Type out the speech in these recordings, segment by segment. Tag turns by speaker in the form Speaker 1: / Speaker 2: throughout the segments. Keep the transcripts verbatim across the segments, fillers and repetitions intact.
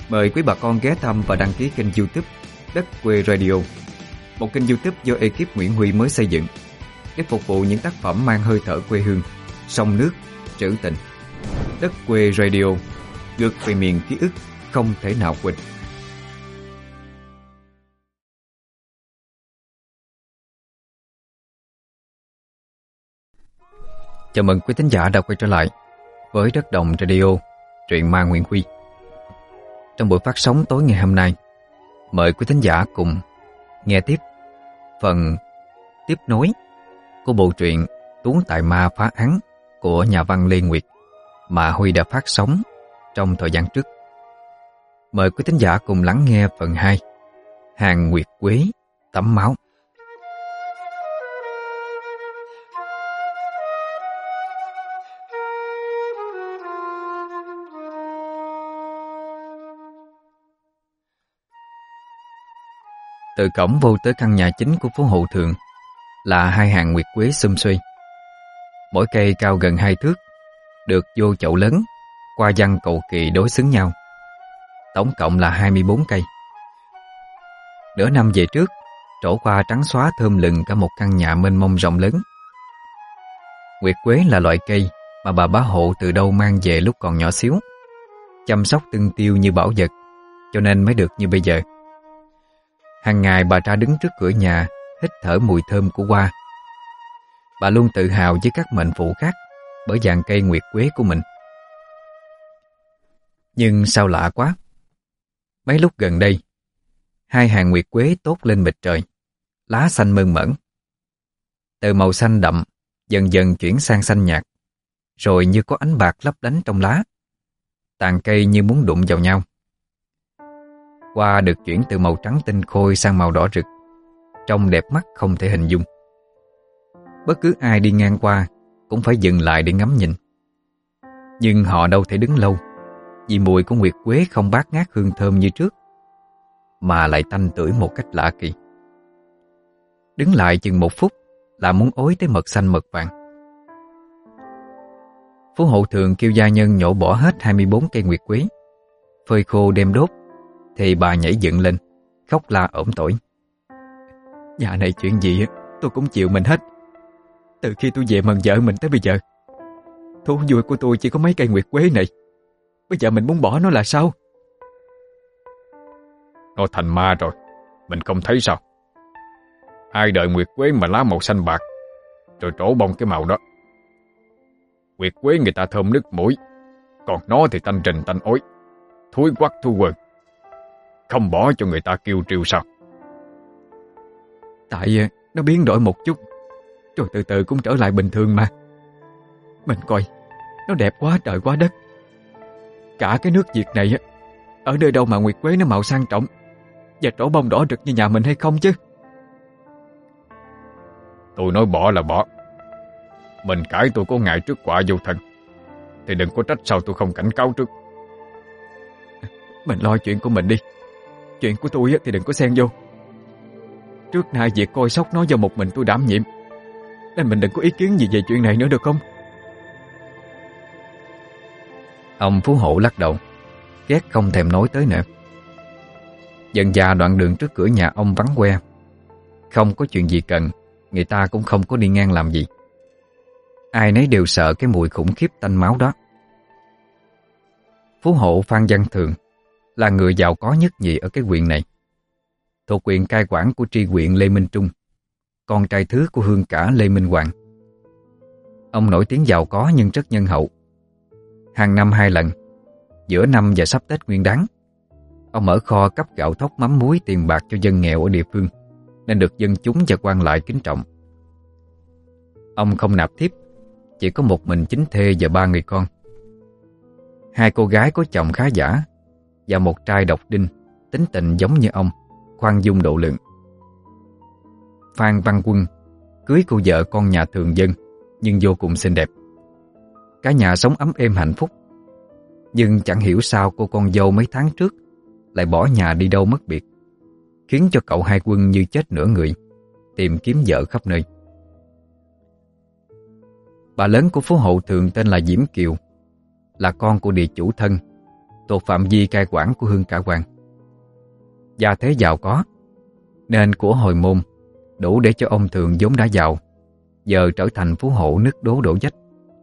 Speaker 1: Mời quý bà con ghé thăm và đăng ký kênh YouTube Đất Quê Radio, một kênh YouTube do ekip Nguyễn Huy mới xây dựng để phục vụ những tác phẩm mang hơi thở quê hương, sông nước, trữ tình. Đất Quê Radio, ngược về miền ký ức không thể nào quên. Chào mừng quý thính giả đã quay trở lại với Đất Đồng Radio, truyện ma Nguyễn Huy. Trong buổi phát sóng tối ngày hôm nay, mời quý thính giả cùng nghe tiếp phần tiếp nối của bộ truyện Tú Tài Ma Phá Án của nhà văn Lê Nguyệt mà Huy đã phát sóng trong thời gian trước. Mời quý thính giả cùng lắng nghe phần hai, Hàng Nguyệt Quế Tắm Máu. Từ cổng vô tới căn nhà chính của phố Hậu Thượng là hai hàng nguyệt quế sum suy. Mỗi cây cao gần hai thước, được vô chậu lớn, qua văn cầu kỳ đối xứng nhau. Tổng cộng là hai mươi bốn cây. Nửa năm về trước, trổ qua trắng xóa thơm lừng cả một căn nhà mênh mông rộng lớn. Nguyệt quế là loại cây mà bà bá hộ từ đâu mang về lúc còn nhỏ xíu, chăm sóc tưng tiêu như bảo vật, cho nên mới được như bây giờ. Hàng ngày bà ra đứng trước cửa nhà, hít thở mùi thơm của hoa. Bà luôn tự hào với các mệnh phụ khác bởi dàn cây nguyệt quế của mình. Nhưng sao lạ quá, mấy lúc gần đây, hai hàng nguyệt quế tốt lên mịt trời, lá xanh mơn mởn. Từ màu xanh đậm dần dần chuyển sang xanh nhạt, rồi như có ánh bạc lấp lánh trong lá. Tàn cây như muốn đụng vào nhau. Hoa được chuyển từ màu trắng tinh khôi sang màu đỏ rực, trông đẹp mắt không thể hình dung. Bất cứ ai đi ngang qua cũng phải dừng lại để ngắm nhìn. Nhưng họ đâu thể đứng lâu, vì mùi của nguyệt quế không bát ngát hương thơm như trước, mà lại tanh tưởi một cách lạ kỳ. Đứng lại chừng một phút là muốn ối tới mật xanh mật vàng. Phố Hậu Thượng kêu gia nhân nhổ bỏ hết hai mươi bốn cây nguyệt quế, phơi khô đem đốt. Thì bà nhảy dựng lên, khóc la ổm tỏi. Nhà này chuyện gì tôi cũng chịu mình hết. Từ khi tôi về mần vợ mình tới bây giờ, thú vui của tôi chỉ có mấy cây nguyệt quế này. Bây giờ mình muốn bỏ nó là sao?
Speaker 2: Nó thành ma rồi, mình không thấy sao? Ai đợi nguyệt quế mà lá màu xanh bạc, rồi trổ bông cái màu đó. Nguyệt quế người ta thơm nức mũi, còn nó thì tanh rình tanh ối, thúi quắc thu quần. Không bỏ cho người ta kêu triêu sao?
Speaker 1: Tại nó biến đổi một chút, rồi từ từ cũng trở lại bình thường mà. Mình coi, nó đẹp quá trời quá đất. Cả cái nước Việt này, ở nơi đâu mà nguyệt quế nó màu sang trọng và trổ bông đỏ rực như nhà mình hay không chứ?
Speaker 2: Tôi nói bỏ là bỏ. Mình cãi tôi có ngại trước quả vô thân, thì đừng có trách sao tôi không cảnh cáo trước.
Speaker 1: Mình lo chuyện của mình đi. Chuyện của tôi thì đừng có xen vô. Trước nay việc coi sóc nó do một mình tôi đảm nhiệm, nên mình đừng có ý kiến gì về chuyện này nữa được không? Ông Phú Hộ lắc đầu, ghét không thèm nói tới nữa. Dần dà đoạn đường trước cửa nhà ông vắng que. Không có chuyện gì cần, người ta cũng không có đi ngang làm gì. Ai nấy đều sợ cái mùi khủng khiếp tanh máu đó. Phú Hộ Phan Văn Thường là người giàu có nhất nhì ở cái huyện này, thuộc quyền cai quản của tri huyện Lê Minh Trung, con trai thứ của hương cả Lê Minh Hoàng. Ông nổi tiếng giàu có nhưng rất nhân hậu. Hàng năm hai lần, giữa năm và sắp Tết Nguyên Đán, ông mở kho cấp gạo thóc mắm muối tiền bạc cho dân nghèo ở địa phương, nên được dân chúng và quan lại kính trọng. Ông không nạp thiếp, chỉ có một mình chính thê và ba người con. Hai cô gái có chồng khá giả và một trai độc đinh, tính tình giống như ông, khoan dung độ lượng. Phan Văn Quân cưới cô vợ con nhà thường dân nhưng vô cùng xinh đẹp. Cả nhà sống ấm êm hạnh phúc. Nhưng chẳng hiểu sao cô con dâu mấy tháng trước lại bỏ nhà đi đâu mất biệt, khiến cho cậu Hai Quân như chết nửa người, tìm kiếm vợ khắp nơi. Bà lớn của phố Hậu Thượng tên là Diễm Kiều, là con của địa chủ thân, thuộc phạm vi cai quản của Hương Cả Quan. Gia thế giàu có, nên của hồi môn đủ để cho ông Thường vốn đã giàu giờ trở thành phú hộ nứt đố đổ vách.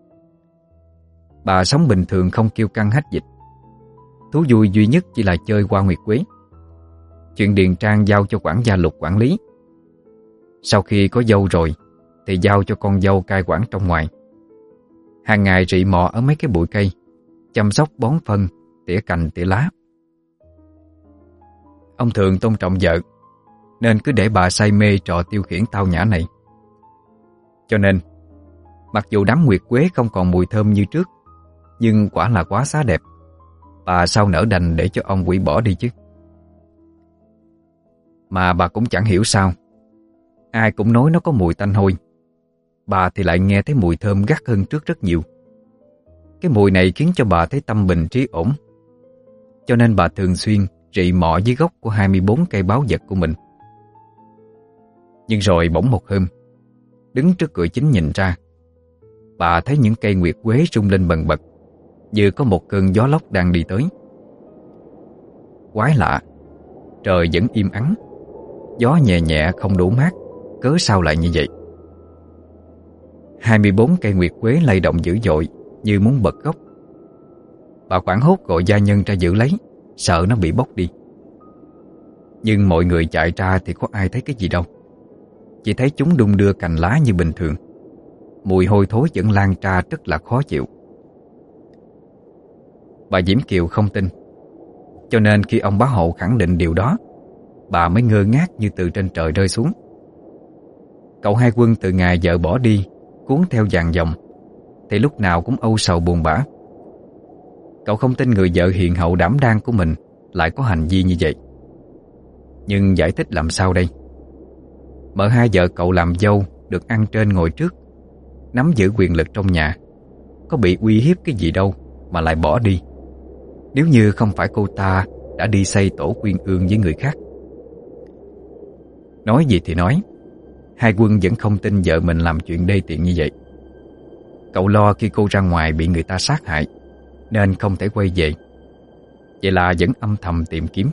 Speaker 1: Bà sống bình thường, không kiêu căng hách dịch. Thú vui duy nhất chỉ là chơi qua nguyệt quế. Chuyện điền trang giao cho quản gia Lục quản lý. Sau khi có dâu rồi thì giao cho con dâu cai quản trong ngoài. Hàng ngày rị mò ở mấy cái bụi cây, chăm sóc bón phân, tỉa cành tỉa lá. Ông Thường tôn trọng vợ, nên cứ để bà say mê trò tiêu khiển tao nhã này. Cho nên, mặc dù đám nguyệt quế không còn mùi thơm như trước, nhưng quả là quá xá đẹp. Bà sao nỡ đành để cho ông hủy bỏ đi chứ. Mà bà cũng chẳng hiểu sao, ai cũng nói nó có mùi tanh hôi, bà thì lại nghe thấy mùi thơm gắt hơn trước rất nhiều. Cái mùi này khiến cho bà thấy tâm bình trí ổn. Cho nên bà thường xuyên rị mọ dưới gốc của hai mươi bốn cây báo vật của mình. Nhưng rồi bỗng một hôm, đứng trước cửa chính nhìn ra, bà thấy những cây nguyệt quế rung lên bần bật, như có một cơn gió lốc đang đi tới. Quái lạ, trời vẫn im ắng, gió nhẹ nhẹ không đủ mát, cớ sao lại như vậy? hai mươi bốn cây nguyệt quế lay động dữ dội, như muốn bật gốc. Bà hoảng hốt gọi gia nhân ra giữ lấy, sợ nó bị bốc đi. Nhưng mọi người chạy ra thì có ai thấy cái gì đâu. Chỉ thấy chúng đung đưa cành lá như bình thường. Mùi hôi thối vẫn lan ra rất là khó chịu. Bà Diễm Kiều không tin, cho nên khi ông bá hộ khẳng định điều đó, bà mới ngơ ngác như từ trên trời rơi xuống. Cậu Hai Quân từ ngày vợ bỏ đi, cuốn theo dàn dòng, thì lúc nào cũng âu sầu buồn bã. Cậu không tin người vợ hiền hậu đảm đang của mình lại có hành vi như vậy. Nhưng giải thích làm sao đây? Mở hai vợ cậu làm dâu được ăn trên ngồi trước, nắm giữ quyền lực trong nhà, có bị uy hiếp cái gì đâu mà lại bỏ đi, nếu như không phải cô ta đã đi xây tổ quyên ương với người khác. Nói gì thì nói, Hai Quân vẫn không tin vợ mình làm chuyện đê tiện như vậy. Cậu lo khi cô ra ngoài bị người ta sát hại, nên không thể quay về. Vậy là vẫn âm thầm tìm kiếm.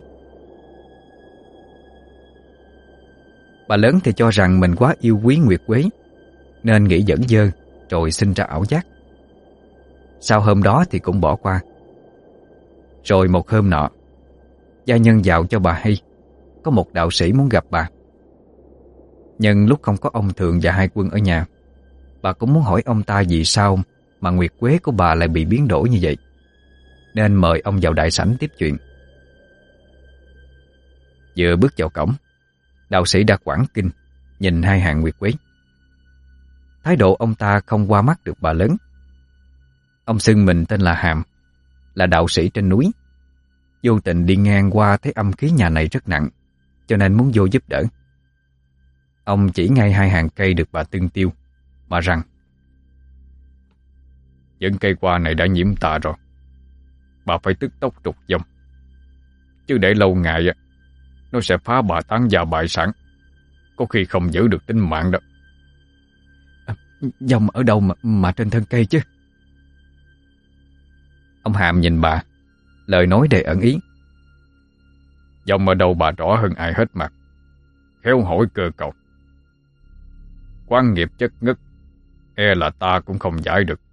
Speaker 1: Bà lớn thì cho rằng mình quá yêu quý nguyệt quế, nên nghĩ dẫn dơ, rồi sinh ra ảo giác. Sau hôm đó thì cũng bỏ qua. Rồi một hôm nọ, gia nhân vào cho bà hay có một đạo sĩ muốn gặp bà. Nhưng lúc không có ông Thường và Hai Quân ở nhà, bà cũng muốn hỏi ông ta vì sao mà nguyệt quế của bà lại bị biến đổi như vậy, nên mời ông vào đại sảnh tiếp chuyện. Vừa bước vào cổng, đạo sĩ đã quảng kinh nhìn hai hàng nguyệt quế. Thái độ ông ta không qua mắt được bà lớn. Ông xưng mình tên là Hàm, là đạo sĩ trên núi. Vô tình đi ngang qua thấy âm khí nhà này rất nặng, cho nên muốn vô giúp đỡ. Ông chỉ ngay hai hàng cây được bà tưng tiêu mà rằng:
Speaker 2: những cây qua này đã nhiễm tà rồi, bà phải tức tốc trục dông, chứ để lâu ngày nó sẽ phá bà tán gia bại sản, có khi không giữ được tính mạng đâu.
Speaker 1: À, dông ở đâu mà, mà trên thân cây chứ? Ông Hàm nhìn bà, lời nói đầy ẩn ý.
Speaker 2: Dông ở đâu bà rõ hơn ai hết mà, khéo hỏi cơ cầu. Quan nghiệp chất ngất, e là ta cũng không giải được.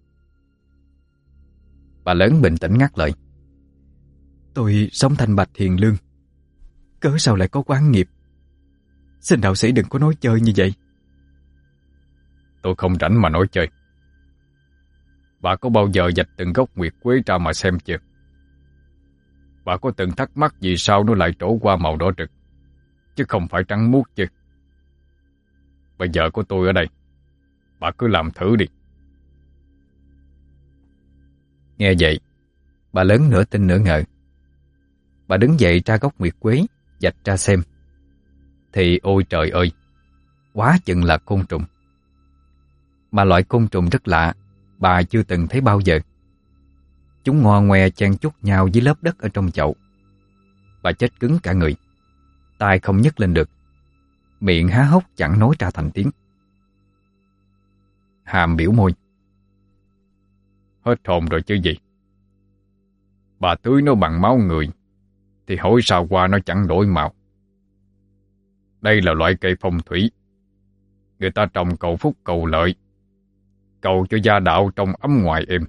Speaker 1: Bà lớn bình tĩnh ngắt lời: tôi sống thanh bạch hiền lương, cớ sao lại có oán nghiệp? Xin đạo sĩ đừng có nói chơi như vậy.
Speaker 2: Tôi không rảnh mà nói chơi. Bà có bao giờ vạch từng gốc nguyệt quế ra mà xem chưa? Bà có từng thắc mắc vì sao nó lại trổ qua màu đỏ rực, chứ không phải trắng muốt chứ? Bây giờ có tôi ở đây, bà cứ làm thử đi.
Speaker 1: Nghe vậy, bà lớn nửa tin nửa ngờ. Bà đứng dậy ra gốc nguyệt quế, vạch ra xem. Thì ôi trời ơi, quá chừng là côn trùng. Mà loại côn trùng rất lạ, bà chưa từng thấy bao giờ. Chúng ngo ngoe chen chúc nhau dưới lớp đất ở trong chậu. Bà chết cứng cả người, tay không nhấc lên được, miệng há hốc chẳng nói ra thành tiếng.
Speaker 2: Hàm biểu môi: hết hồn rồi chứ gì? Bà tưới nó bằng máu người thì hỏi sao qua nó chẳng đổi màu. Đây là loại cây phong thủy, người ta trồng cầu phúc cầu lợi, cầu cho gia đạo trong ấm ngoài êm.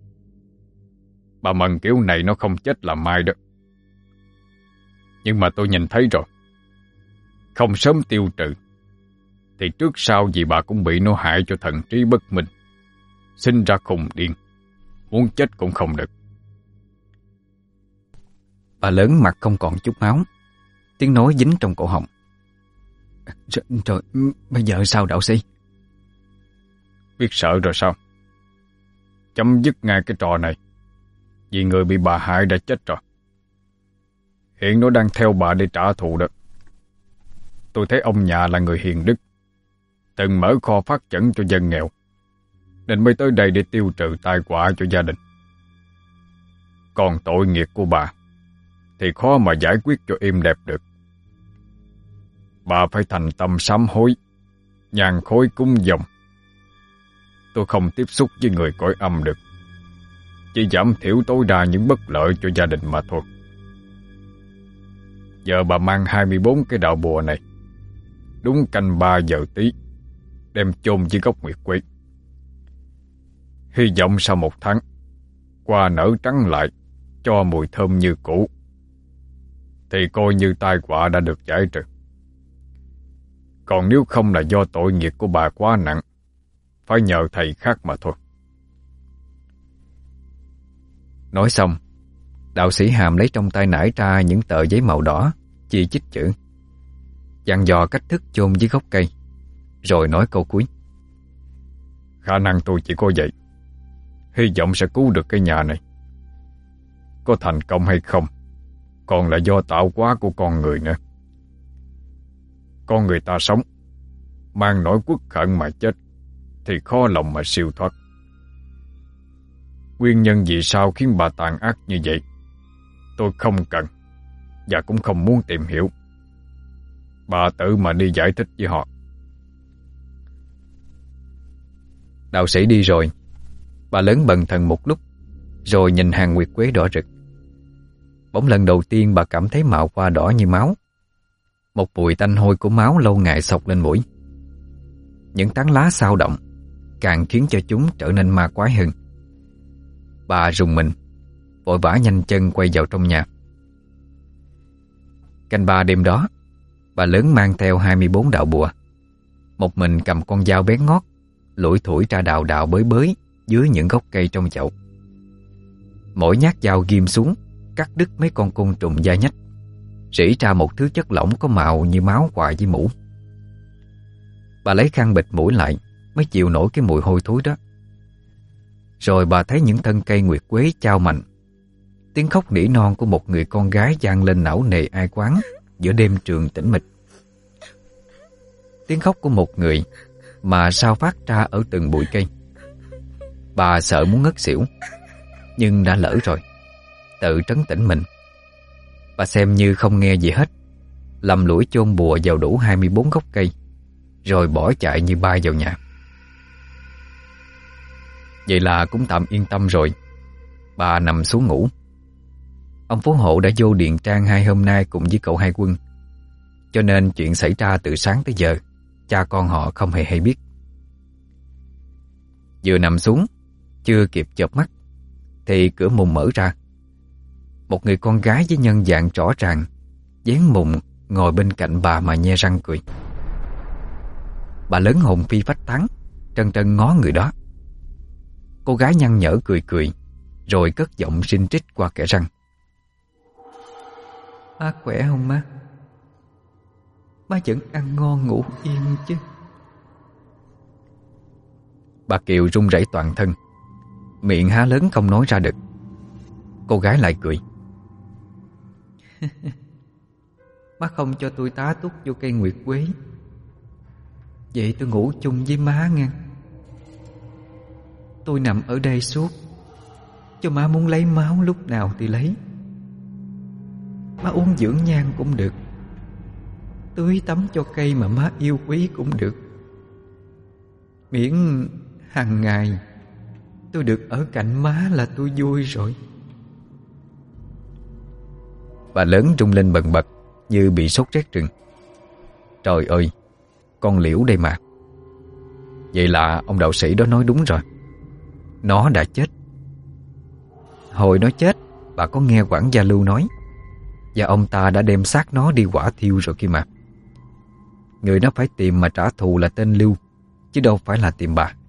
Speaker 2: Bà mần kiểu này nó không chết là mai đó. Nhưng mà tôi nhìn thấy rồi, không sớm tiêu trừ thì trước sau gì bà cũng bị nó hại cho thần trí bất minh, sinh ra khùng điên, muốn chết cũng không được.
Speaker 1: Bà lớn mặt không còn chút máu, tiếng nói dính trong cổ họng. Rồi, rồi bây giờ sao đạo sĩ?
Speaker 2: Biết sợ rồi sao? Chấm dứt ngay cái trò này, vì người bị bà hại đã chết rồi. Hiện nó đang theo bà để trả thù đó. Tôi thấy ông nhà là người hiền đức, từng mở kho phát chẩn cho dân nghèo, nên mới tới đây để tiêu trừ tai họa cho gia đình. Còn tội nghiệp của bà thì khó mà giải quyết cho êm đẹp được. Bà phải thành tâm sám hối, nhàn khối cúng dòng. Tôi không tiếp xúc với người cõi âm được, chỉ giảm thiểu tối đa những bất lợi cho gia đình mà thôi. Giờ bà mang hai mươi bốn cái đạo bùa này, đúng canh ba giờ tí, đem chôn dưới gốc nguyệt quế. Hy vọng sau một tháng, qua nở trắng lại, cho mùi thơm như cũ, thì coi như tai họa đã được giải trừ. Còn nếu không là do tội nghiệp của bà quá nặng, phải nhờ thầy khác mà thôi.
Speaker 1: Nói xong, đạo sĩ Hàm lấy trong tay nải ra những tờ giấy màu đỏ, chi chít chữ, dặn dò cách thức chôn dưới gốc cây, rồi nói câu cuối.
Speaker 2: Khả năng tôi chỉ có vậy. Hy vọng sẽ cứu được cái nhà này. Có thành công hay không còn là do tạo hóa của con người nữa. Con người ta sống mang nỗi uất hận mà chết thì khó lòng mà siêu thoát. Nguyên nhân vì sao khiến bà tàn ác như vậy, tôi không cần và cũng không muốn tìm hiểu. Bà tự mà đi giải thích với họ.
Speaker 1: Đạo sĩ đi rồi, bà lớn bần thần một lúc, rồi nhìn hàng nguyệt quế đỏ rực. Bỗng lần đầu tiên bà cảm thấy mạo hoa đỏ như máu. Một mùi tanh hôi của máu lâu ngày xộc lên mũi. Những tán lá xao động càng khiến cho chúng trở nên ma quái hơn. Bà rùng mình, vội vã nhanh chân quay vào trong nhà. Canh ba đêm đó, bà lớn mang theo hai mươi bốn đạo bùa, một mình cầm con dao bén ngót, lủi thủi ra đào đào bới bới dưới những gốc cây trong chậu. Mỗi nhát dao ghim xuống, cắt đứt mấy con côn trùng da nhách, rỉ ra một thứ chất lỏng có màu như máu quạ với mũ. Bà lấy khăn bịt mũi lại mới chịu nổi cái mùi hôi thối đó. Rồi bà thấy những thân cây nguyệt quế chao mạnh. Tiếng khóc nỉ non của một người con gái vang lên não nề ai quán giữa đêm trường tĩnh mịch. Tiếng khóc của một người mà sao phát ra ở từng bụi cây. Bà sợ muốn ngất xỉu, nhưng đã lỡ rồi, tự trấn tĩnh mình. Bà xem như không nghe gì hết, lầm lũi chôn bùa vào đủ hai mươi bốn gốc cây, rồi bỏ chạy như bay vào nhà. Vậy là cũng tạm yên tâm rồi. Bà nằm xuống ngủ. Ông phú hộ đã vô Điền Trang hai hôm nay cùng với cậu Hai Quân, cho nên chuyện xảy ra từ sáng tới giờ cha con họ không hề hay biết. Vừa nằm xuống, chưa kịp chợp mắt thì cửa mùng mở ra. Một người con gái với nhân dạng rõ ràng, dán mùng ngồi bên cạnh bà mà nhe răng cười. Bà lớn hồn phi phách tán, trân trân ngó người đó. Cô gái nhăn nhở cười cười, rồi cất giọng rinh rít qua kẽ răng. Má khỏe không má? Má vẫn ăn ngon ngủ yên chứ? Bà Kiều run rẩy toàn thân, miệng há lớn không nói ra được. Cô gái lại cười. Má không cho tôi tá túc vô cây nguyệt quế, vậy tôi ngủ chung với má nghe. Tôi nằm ở đây suốt, cho má muốn lấy máu lúc nào thì lấy. Má uống dưỡng nhan cũng được, tưới tắm cho cây mà má yêu quý cũng được, miễn hàng ngày tôi được ở cạnh má là tôi vui rồi. Bà lớn rung lên bần bật như bị sốt rét rừng. Trời ơi, con Liễu đây mà. Vậy là ông đạo sĩ đó nói đúng rồi. Nó đã chết. Hồi nó chết, bà có nghe quản gia Lưu nói, và ông ta đã đem xác nó đi hỏa thiêu rồi kia mà. Người nó phải tìm mà trả thù là tên Lưu, chứ đâu phải là tìm bà.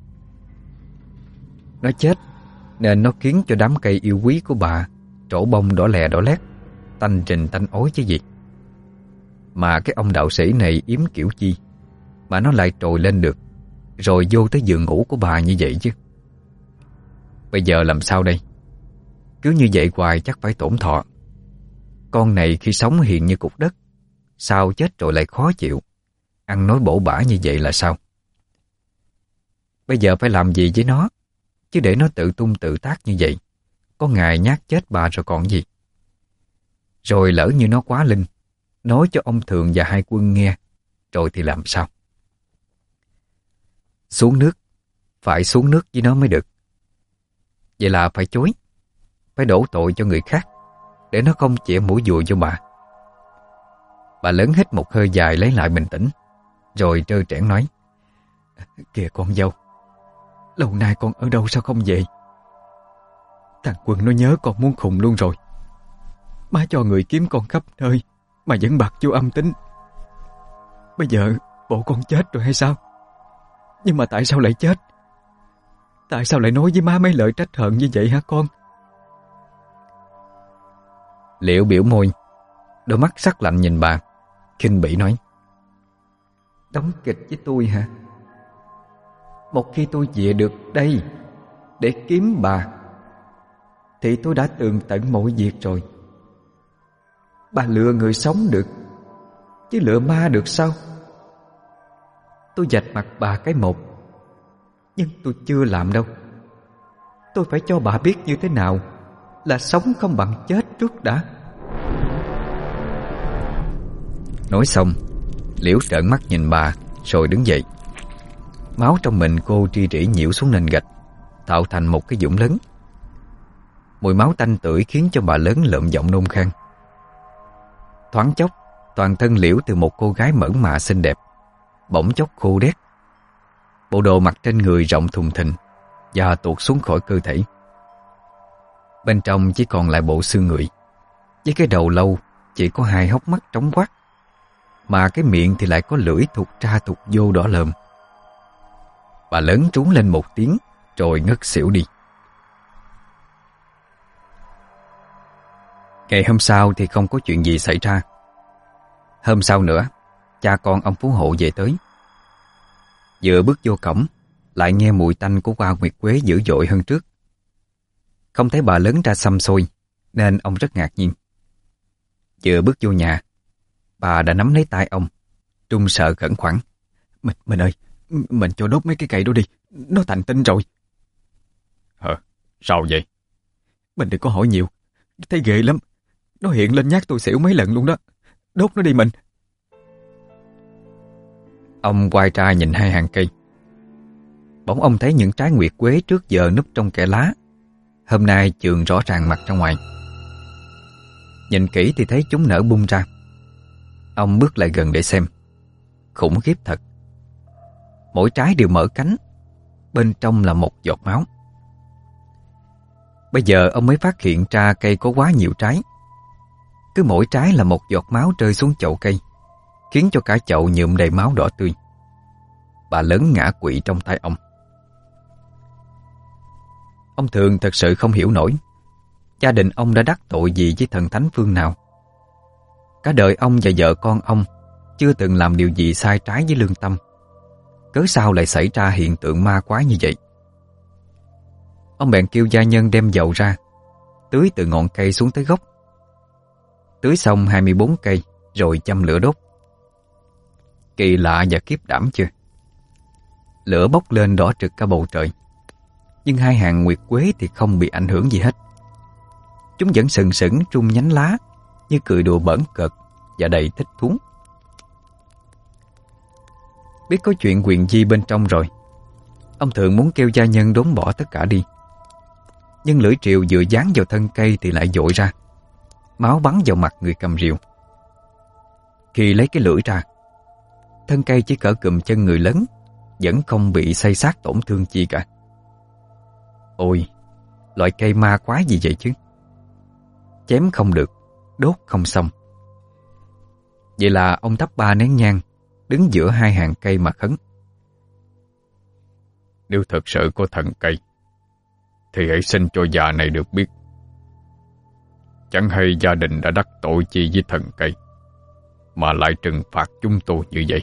Speaker 1: Nó chết nên nó khiến cho đám cây yêu quý của bà trổ bông đỏ lè đỏ lét, tanh trình tanh ối chứ gì. Mà cái ông đạo sĩ này yếm kiểu chi mà nó lại trồi lên được, rồi vô tới giường ngủ của bà như vậy chứ. Bây giờ làm sao đây? Cứ như vậy hoài chắc phải tổn thọ. Con này khi sống hiền như cục đất, sao chết rồi lại khó chịu, ăn nói bổ bả như vậy là sao? Bây giờ phải làm gì với nó? Chứ để nó tự tung tự tác như vậy, có ngày nhát chết bà rồi còn gì. Rồi lỡ như nó quá linh, nói cho ông Thường và hai quân nghe, rồi thì làm sao? Xuống nước, phải xuống nước với nó mới được. Vậy là phải chối, phải đổ tội cho người khác, để nó không chĩa mũi dùi cho bà. Bà lớn hít một hơi dài lấy lại bình tĩnh, rồi trơ trẽn nói: Kìa con dâu, lâu nay con ở đâu sao không về? Thằng Quân nó nhớ con muốn khùng luôn rồi. Má cho người kiếm con khắp nơi mà vẫn bạc vô âm tính. Bây giờ bộ con chết rồi hay sao? Nhưng mà tại sao lại chết? Tại sao lại nói với má mấy lời trách hận như vậy hả con? Liễu biểu môi, đôi mắt sắc lạnh nhìn bà, khinh bỉ nói: Đóng kịch với tôi hả? Một khi tôi về được đây để kiếm bà thì tôi đã tường tận mọi việc rồi. Bà lừa người sống được, chứ lừa ma được sao? Tôi vạch mặt bà cái một, nhưng tôi chưa làm đâu. Tôi phải cho bà biết như thế nào là sống không bằng chết trước đã. Nói xong, Liễu trợn mắt nhìn bà, rồi đứng dậy. Máu trong mình cô tri rỉ nhiễu xuống nền gạch, tạo thành một cái vũng lớn. Mùi máu tanh tưởi khiến cho bà lớn lợm giọng nôn khan. Thoáng chốc, toàn thân Liễu từ một cô gái mởn mạ xinh đẹp bỗng chốc khô đét. Bộ đồ mặc trên người rộng thùng thình và tuột xuống khỏi cơ thể. Bên trong chỉ còn lại bộ xương người, với cái đầu lâu chỉ có hai hốc mắt trống quắc, mà cái miệng thì lại có lưỡi thụt ra thụt vô đỏ lợm. Bà lớn trú lên một tiếng rồi ngất xỉu đi. Ngày hôm sau thì không có chuyện gì xảy ra. Hôm sau nữa, cha con ông Phú Hộ về tới. Vừa bước vô cổng, lại nghe mùi tanh của hoa nguyệt quế dữ dội hơn trước. Không thấy bà lớn ra xăm xôi, nên ông rất ngạc nhiên. Vừa bước vô nhà, bà đã nắm lấy tay ông, trung sợ khẩn khoản: Mình, mình ơi, mình cho đốt mấy cái cây đó đi, nó thành tinh rồi.
Speaker 2: Hả? Sao vậy?
Speaker 1: Mình đừng có hỏi nhiều, thấy ghê lắm. Nó hiện lên nhát tôi xỉu mấy lần luôn đó. Đốt nó đi mình. Ông quay ra nhìn hai hàng cây. Bỗng ông thấy những trái nguyệt quế trước giờ núp trong kẽ lá, hôm nay chườm rõ ràng mặt ra ngoài. Nhìn kỹ thì thấy chúng nở bung ra. Ông bước lại gần để xem. Khủng khiếp thật. Mỗi trái đều mở cánh, bên trong là một giọt máu. Bây giờ ông mới phát hiện ra cây có quá nhiều trái. Cứ mỗi trái là một giọt máu rơi xuống chậu cây, khiến cho cả chậu nhuộm đầy máu đỏ tươi. Bà lớn ngã quỵ trong tay ông. Ông Thường thật sự không hiểu nổi gia đình ông đã đắc tội gì với thần thánh phương nào. Cả đời ông và vợ con ông chưa từng làm điều gì sai trái với lương tâm, cớ sao lại xảy ra hiện tượng ma quái như vậy? Ông bèn kêu gia nhân đem dầu ra, tưới từ ngọn cây xuống tới gốc. Tưới xong hai mươi bốn cây rồi châm lửa đốt. Kỳ lạ và kiếp đảm chưa? Lửa bốc lên đỏ trực cả bầu trời, nhưng hai hàng nguyệt quế thì không bị ảnh hưởng gì hết. Chúng vẫn sừng sững trung nhánh lá, như cười đùa bỡn cợt và đầy thích thú. Biết có chuyện quyền di bên trong rồi, ông Thường muốn kêu gia nhân đốn bỏ tất cả đi. Nhưng lưỡi triều vừa dán vào thân cây thì lại dội ra. máu bắn vào mặt người cầm rìu. Khi lấy cái lưỡi ra, thân cây chỉ cỡ cùm chân người lớn, vẫn không bị xây xát tổn thương chi cả. Ôi, loại cây ma quái gì vậy chứ? Chém không được, đốt không xong. Vậy là ông thắp ba nén nhang, đứng giữa hai hàng cây mà khấn.
Speaker 2: Nếu thật sự có thần cây, thì hãy xin cho già này được biết. Chẳng hay gia đình đã đắc tội chi với thần cây, mà lại trừng phạt chúng tôi như vậy.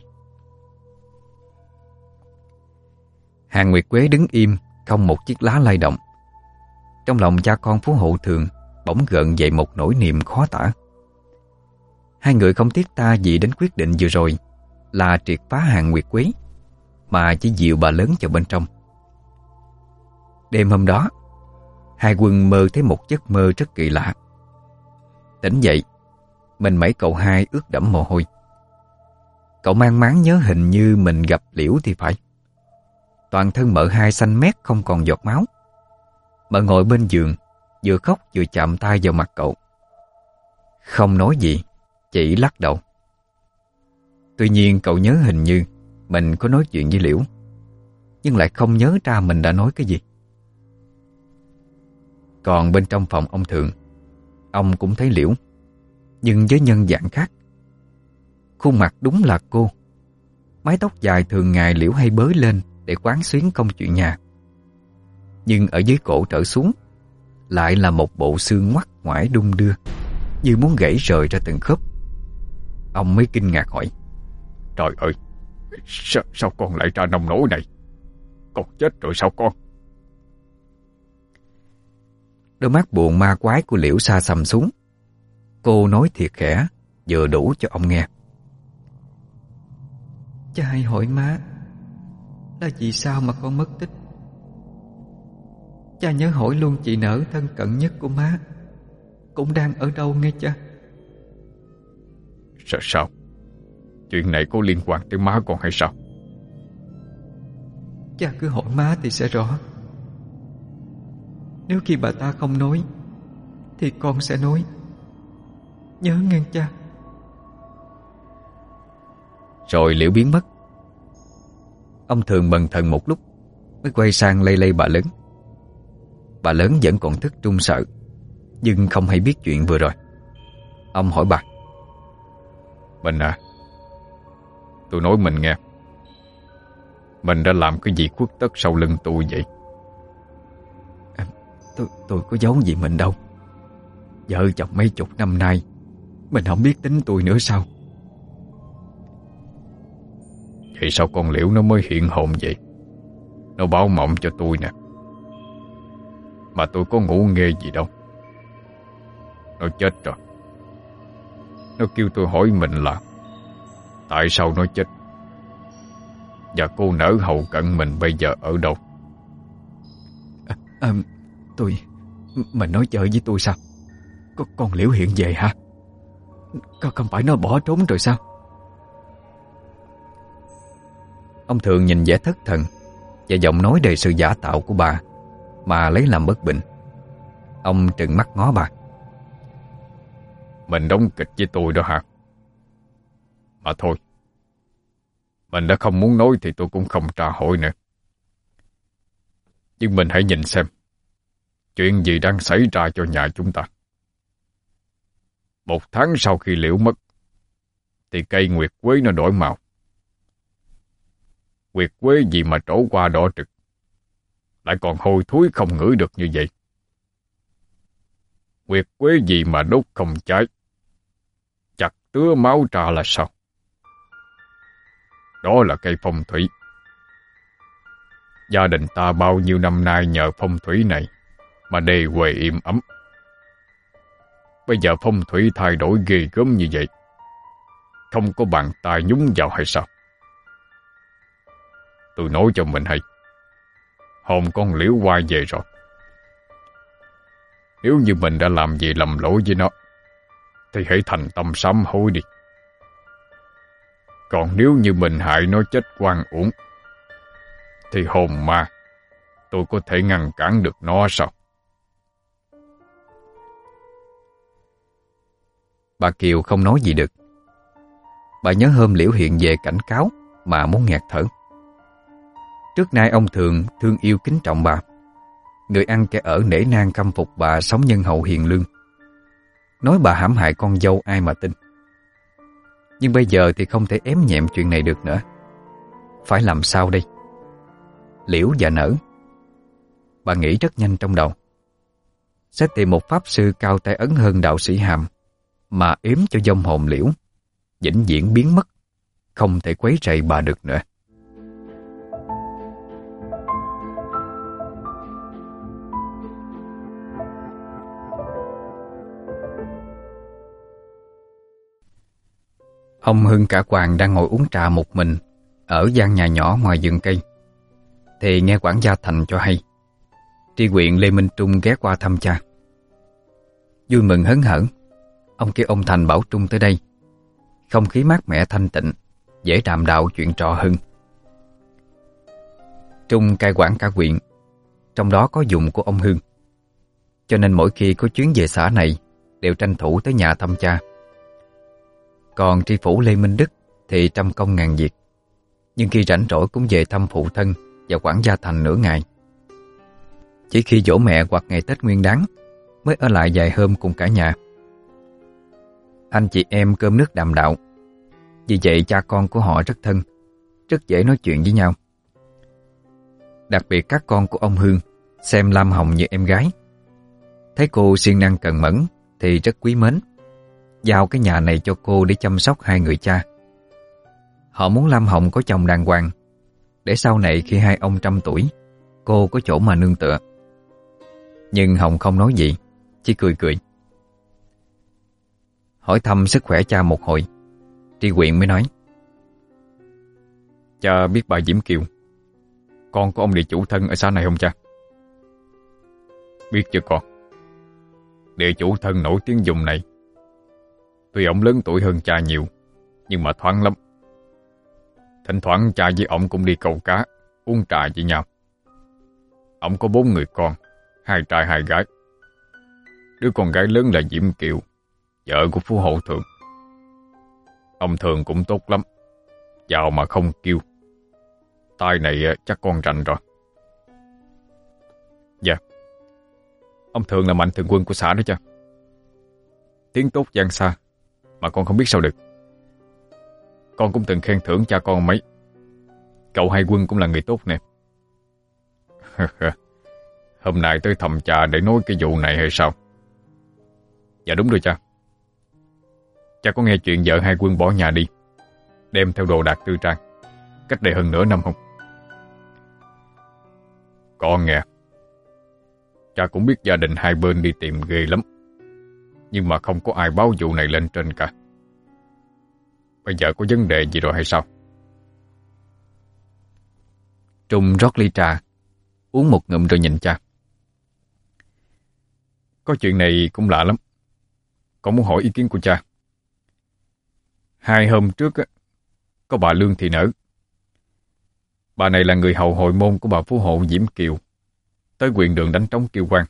Speaker 1: Hàng Nguyệt Quế đứng im, không một chiếc lá lay động. Trong lòng cha con Phú Hộ Thường bỗng gợn dậy một nỗi niềm khó tả. Hai người không tiếc ta gì đến quyết định vừa rồi là triệt phá Hàng Nguyệt Quế, mà chỉ dìu bà lớn vào bên trong. Đêm hôm đó, hai quân mơ thấy một giấc mơ rất kỳ lạ. Tỉnh dậy, mình mẩy cậu hai ướt đẫm mồ hôi. Cậu mang máng nhớ hình như mình gặp Liễu thì phải. Toàn thân mợ hai xanh mét không còn giọt máu. Mợ ngồi bên giường, vừa khóc vừa chạm tay vào mặt cậu. Không nói gì, chỉ lắc đầu. Tuy nhiên cậu nhớ hình như mình có nói chuyện với Liễu, nhưng lại không nhớ ra mình đã nói cái gì. Còn bên trong phòng ông Thường, ông cũng thấy Liễu, nhưng với nhân dạng khác. Khuôn mặt đúng là cô. Mái tóc dài thường ngày Liễu hay bới lên để quán xuyến công chuyện nhà, nhưng ở dưới cổ trở xuống lại là một bộ xương ngoắt ngoải đung đưa, như muốn gãy rời ra từng khớp. Ông mới kinh ngạc hỏi:
Speaker 2: Trời ơi, sao, sao con lại ra nông nỗi này? Con chết rồi sao con?
Speaker 1: Đôi mắt buồn ma quái của Liễu sa sầm xuống. Cô nói thiệt khẽ, vừa đủ cho ông nghe. Cha hay hỏi má là vì sao mà con mất tích. Cha nhớ hỏi luôn chị nở thân cận nhất của má cũng đang ở đâu nghe cha.
Speaker 2: Sao sao? Chuyện này có liên quan tới má con hay sao?
Speaker 1: Cha cứ hỏi má thì sẽ rõ. Nếu khi bà ta không nói thì con sẽ nói. Nhớ nghe cha. Rồi Liễu biến mất. Ông Thường bần thần một lúc mới quay sang lay lay bà lớn. Bà lớn vẫn còn thức run sợ, nhưng không hay biết chuyện vừa rồi. Ông hỏi bà:
Speaker 2: Mình à, tôi nói mình nghe, mình đã làm cái gì khuất tất sau lưng tôi vậy?
Speaker 1: À, tôi, tôi có giấu gì mình đâu. Vợ chồng mấy chục năm nay mình không biết tính tôi nữa sao?
Speaker 2: Vậy sao con Liễu nó mới hiện hồn vậy? Nó báo mộng cho tôi nè, mà tôi có ngủ nghe gì đâu. Nó chết rồi. Nó kêu tôi hỏi mình là tại sao nó chết, và cô nỡ hầu cận mình bây giờ ở đâu.
Speaker 1: à, à, Tôi Mình nói chơi với tôi sao? Có con Liễu hiện về hả? Có không phải nó bỏ trốn rồi sao? Ông Thường nhìn vẻ thất thần và giọng nói đầy sự giả tạo của bà mà lấy làm bất bình. Ông trừng mắt ngó bà:
Speaker 2: Mình đóng kịch với tôi đó hả? Mà thôi, mình đã không muốn nói thì tôi cũng không tra hỏi nữa. Nhưng mình hãy nhìn xem chuyện gì đang xảy ra cho nhà chúng ta. Một tháng sau khi Liễu mất thì cây nguyệt quế nó đổi màu. Nguyệt quế gì mà trổ qua đỏ trực, lại còn hôi thối không ngửi được như vậy. Nguyệt quế gì mà đốt không cháy, chặt tứa máu ra là sao? Đó là cây phong thủy. Gia đình ta bao nhiêu năm nay nhờ phong thủy này mà đề huề im ấm. Bây giờ phong thủy thay đổi ghê gớm như vậy, không có bàn tay nhúng vào hay sao? Tôi nói cho mình hay, hồn con Liễu quay về rồi. Nếu như mình đã làm gì lầm lỗi với nó thì hãy thành tâm sám hối đi. Còn nếu như mình hại nó chết oan uổng thì hồn ma tôi có thể ngăn cản được nó sao?
Speaker 1: Bà Kiều không nói gì được. Bà nhớ hôm Liễu hiện về cảnh cáo mà muốn nghẹt thở. Trước nay ông Thường thương yêu kính trọng bà. Người ăn kẻ ở nể nang khâm phục bà sống nhân hậu hiền lương. Nói bà hãm hại con dâu ai mà tin. Nhưng bây giờ thì không thể ém nhẹm chuyện này được nữa. Phải làm sao đây? Liễu và Nở. Bà nghĩ rất nhanh trong đầu. Sẽ tìm một pháp sư cao tay ấn hơn đạo sĩ Hàm mà ếm cho vong hồn Liễu vĩnh viễn biến mất, không thể quấy rầy bà được nữa. Ông Hưng cả Hoàng đang ngồi uống trà một mình ở gian nhà nhỏ ngoài vườn cây, thì nghe quản gia Thành cho hay tri huyện Lê Minh Trung ghé qua thăm cha. Vui mừng hớn hở, ông kêu ông Thành bảo Trung tới đây. Không khí mát mẻ thanh tịnh, dễ đàm đạo chuyện trò hơn. Trung cai quản cả huyện, trong đó có vùng của ông Hưng, cho nên mỗi khi có chuyến về xã này đều tranh thủ tới nhà thăm cha. Còn tri phủ Lê Minh Đức thì trăm công ngàn việc, nhưng khi rảnh rỗi cũng về thăm phụ thân và quản gia Thành nửa ngày. Chỉ khi giỗ mẹ hoặc ngày Tết Nguyên Đán mới ở lại vài hôm cùng cả nhà. Anh chị em cơm nước đàm đạo, vì vậy cha con của họ rất thân, rất dễ nói chuyện với nhau. Đặc biệt các con của ông Hương xem Lam Hồng như em gái. Thấy cô siêng năng cần mẫn thì rất quý mến, giao cái nhà này cho cô để chăm sóc hai người cha. Họ muốn Lam Hồng có chồng đàng hoàng, để sau này khi hai ông trăm tuổi, cô có chỗ mà nương tựa. Nhưng Hồng không nói gì, chỉ cười cười. Hỏi thăm sức khỏe cha một hồi, tri huyện mới nói:
Speaker 2: Cha biết bà Diễm Kiều, con của ông địa chủ thân ở xã này không cha? Biết chưa con? Địa chủ thân nổi tiếng vùng này. Tuy ông lớn tuổi hơn cha nhiều, nhưng mà thoáng lắm. Thỉnh thoảng cha với ông cũng đi câu cá, uống trà với nhau. Ông có bốn người con, hai trai hai gái. Đứa con gái lớn là Diễm Kiều, vợ của phú hộ Thường. Ông Thường cũng tốt lắm, giàu mà không kiêu. Tai này chắc con rành rồi. Dạ, ông Thường là mạnh thường quân của xã đó cha. Tiếng tốt vang xa mà con không biết sao được. Con cũng từng khen thưởng cha con mấy. Cậu Hai Quân cũng là người tốt nè. Hôm nay tới thăm cha để nói cái vụ này hay sao? Dạ đúng rồi cha. Cha có nghe chuyện vợ Hai Quân bỏ nhà đi, đem theo đồ đạc tư trang, cách đây hơn nửa năm không? Con nghe. Cha cũng biết gia đình hai bên đi tìm ghê lắm, nhưng mà không có ai báo vụ này lên trên cả. Bây giờ có vấn đề gì rồi hay sao?
Speaker 1: Trung rót ly trà, uống một ngụm rồi nhìn cha.
Speaker 2: Có chuyện này cũng lạ lắm. Con muốn hỏi ý kiến của cha. Hai hôm trước á, có bà Lương Thị Nở. Bà này là người hầu hội môn của bà phú hộ Diễm Kiều, tới huyện đường đánh trống kêu quan.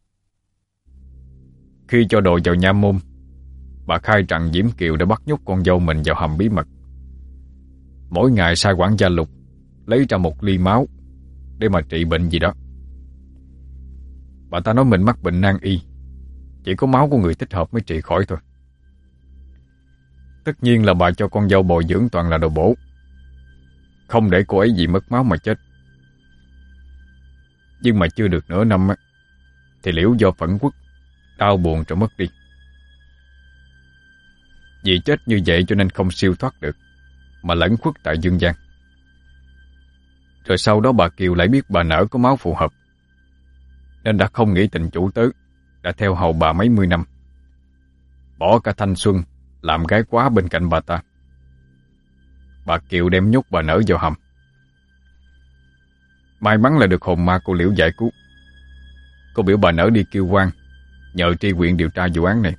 Speaker 2: Khi cho đồ vào nha môn, bà khai rằng Diễm Kiều đã bắt nhốt con dâu mình vào hầm bí mật. Mỗi ngày sai quản gia Lục lấy ra một ly máu để mà trị bệnh gì đó. Bà ta nói mình mắc bệnh nan y, chỉ có máu của người thích hợp mới trị khỏi thôi. Tất nhiên là bà cho con dâu bồi dưỡng toàn là đồ bổ, không để cô ấy vì mất máu mà chết. Nhưng mà chưa được nửa năm á, thì Liễu do phẫn uất, đau buồn rồi mất đi. Vì chết như vậy cho nên không siêu thoát được, mà lẫn khuất tại dương gian. Rồi sau đó bà Kiều lại biết bà Nở có máu phù hợp, nên đã không nghĩ tình chủ tớ, đã theo hầu bà mấy mươi năm, bỏ cả thanh xuân làm gái quá bên cạnh bà ta. Bà Kiều đem nhốt bà Nở vào hầm. May mắn là được hồn ma cô Liễu giải cứu. Cô biểu bà Nở đi kêu quan, nhờ tri huyện điều tra vụ án này.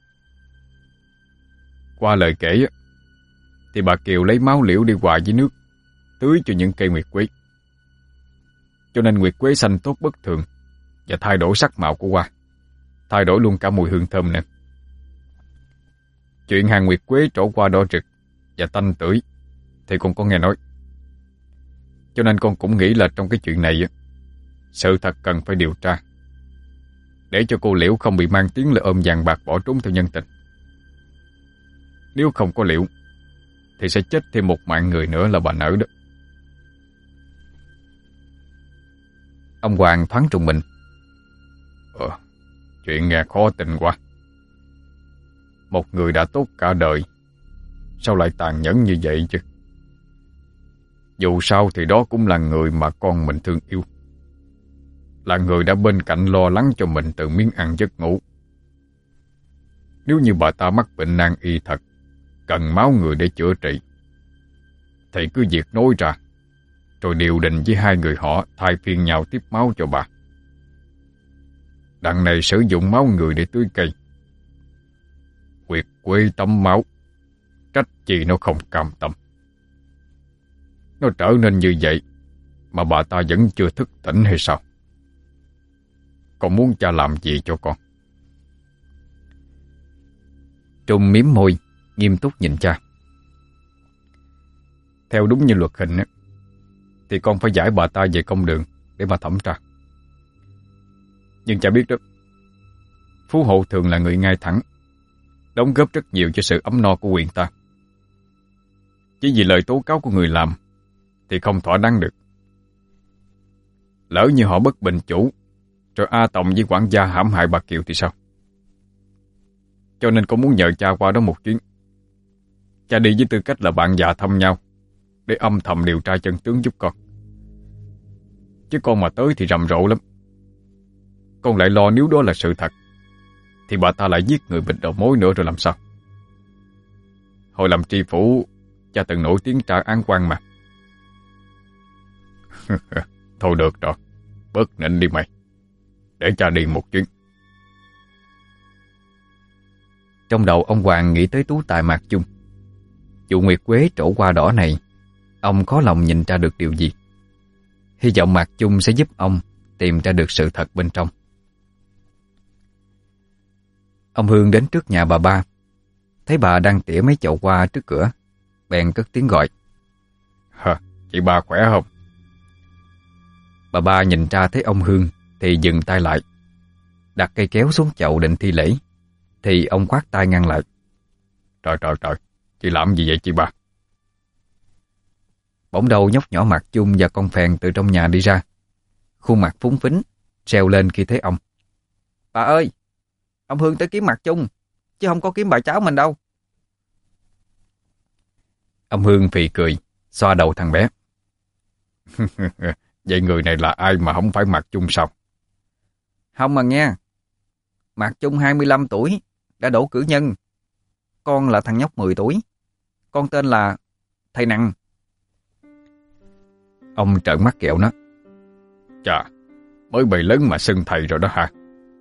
Speaker 2: Qua lời kể thì bà Kiều lấy máu Liễu đi hòa với nước, tưới cho những cây nguyệt quế, cho nên nguyệt quế xanh tốt bất thường và thay đổi sắc màu của hoa, thay đổi luôn cả mùi hương thơm nè. chuyện hàng nguyệt quế trổ qua đỏ rực và tanh tưởi thì con có nghe nói. Cho nên con cũng nghĩ là trong cái chuyện này sự thật cần phải điều tra, để cho cô Liễu không bị mang tiếng là ôm vàng bạc bỏ trốn theo nhân tình. Nếu không có Liễu thì sẽ chết thêm một mạng người nữa là bà Nở đó.
Speaker 1: Ông Hoàng thoáng trùng mình.
Speaker 2: Ờ, chuyện nghe khó tin quá. Một người đã tốt cả đời, sao lại tàn nhẫn như vậy chứ? Dù sao thì đó cũng là người mà con mình thương yêu, là người đã bên cạnh lo lắng cho mình từ miếng ăn giấc ngủ. Nếu như bà ta mắc bệnh nan y thật, cần máu người để chữa trị, thì cứ việc nói ra, rồi điều định với hai người họ thay phiên nhau tiếp máu cho bà. Đằng này sử dụng máu người để tưới cây. Nguyệt quế tắm máu, trách gì nó không cam tâm. Nó trở nên như vậy mà bà ta vẫn chưa thức tỉnh hay sao? Con muốn cha làm gì cho con?
Speaker 1: Trung mím môi, nghiêm túc nhìn cha.
Speaker 2: Theo đúng như luật hình thì con phải giải bà ta về công đường để mà thẩm tra. Nhưng cha biết đó, Phú Hộ thường là người ngay thẳng, đóng góp rất nhiều cho sự ấm no của quyền ta. Chỉ vì lời tố cáo của người làm thì không thỏa đáng được. Lỡ như họ bất bình chủ, rồi A Tòng với quản gia hãm hại bà Kiều thì sao? Cho nên con muốn nhờ cha qua đó một chuyến. Cha đi với tư cách là bạn già thăm nhau, để âm thầm điều tra chân tướng giúp con. Chứ con mà tới thì rầm rộ lắm. Con lại lo nếu đó là sự thật thì bà ta lại giết người bịt đầu mối nữa rồi làm sao? Hồi làm tri phủ, cha từng nổi tiếng tra án quan mà. Thôi được rồi, bớt nịnh đi mày, để cha đi một chuyến.
Speaker 1: Trong đầu ông Hoàng nghĩ tới tú tài Mạc Chung. Vụ nguyệt quế trổ qua đỏ này, ông khó lòng nhìn ra được điều gì. Hy vọng Mạc Chung sẽ giúp ông tìm ra được sự thật bên trong. Ông Hương đến trước nhà bà ba, thấy bà đang tỉa mấy chậu hoa trước cửa, bèn cất tiếng gọi.
Speaker 2: Hả, chị ba khỏe không?
Speaker 1: Bà ba nhìn ra thấy ông Hương thì dừng tay lại, đặt cây kéo xuống chậu định thi lễ, thì ông khoát tay ngăn lại.
Speaker 2: Trời trời trời, chị làm gì vậy chị ba?
Speaker 1: Bỗng đầu nhóc nhỏ Mạc Chung và con phèn từ trong nhà đi ra, khuôn mặt phúng phính, reo lên khi thấy ông. Bà ơi, ông Hương tới kiếm Mạc Chung, chứ không có kiếm bà cháu mình đâu. Ông Hương phì cười, xoa đầu thằng bé.
Speaker 2: Vậy người này là ai mà không phải Mạc Chung sao?
Speaker 1: Không mà nghe, Mạc Chung hai mươi lăm tuổi, đã đỗ cử nhân. Con là thằng nhóc mười tuổi. Con tên là Thầy Nặng. Ông trợn mắt kẹo nó.
Speaker 2: Chà, mới bày lớn mà xưng thầy rồi đó hả?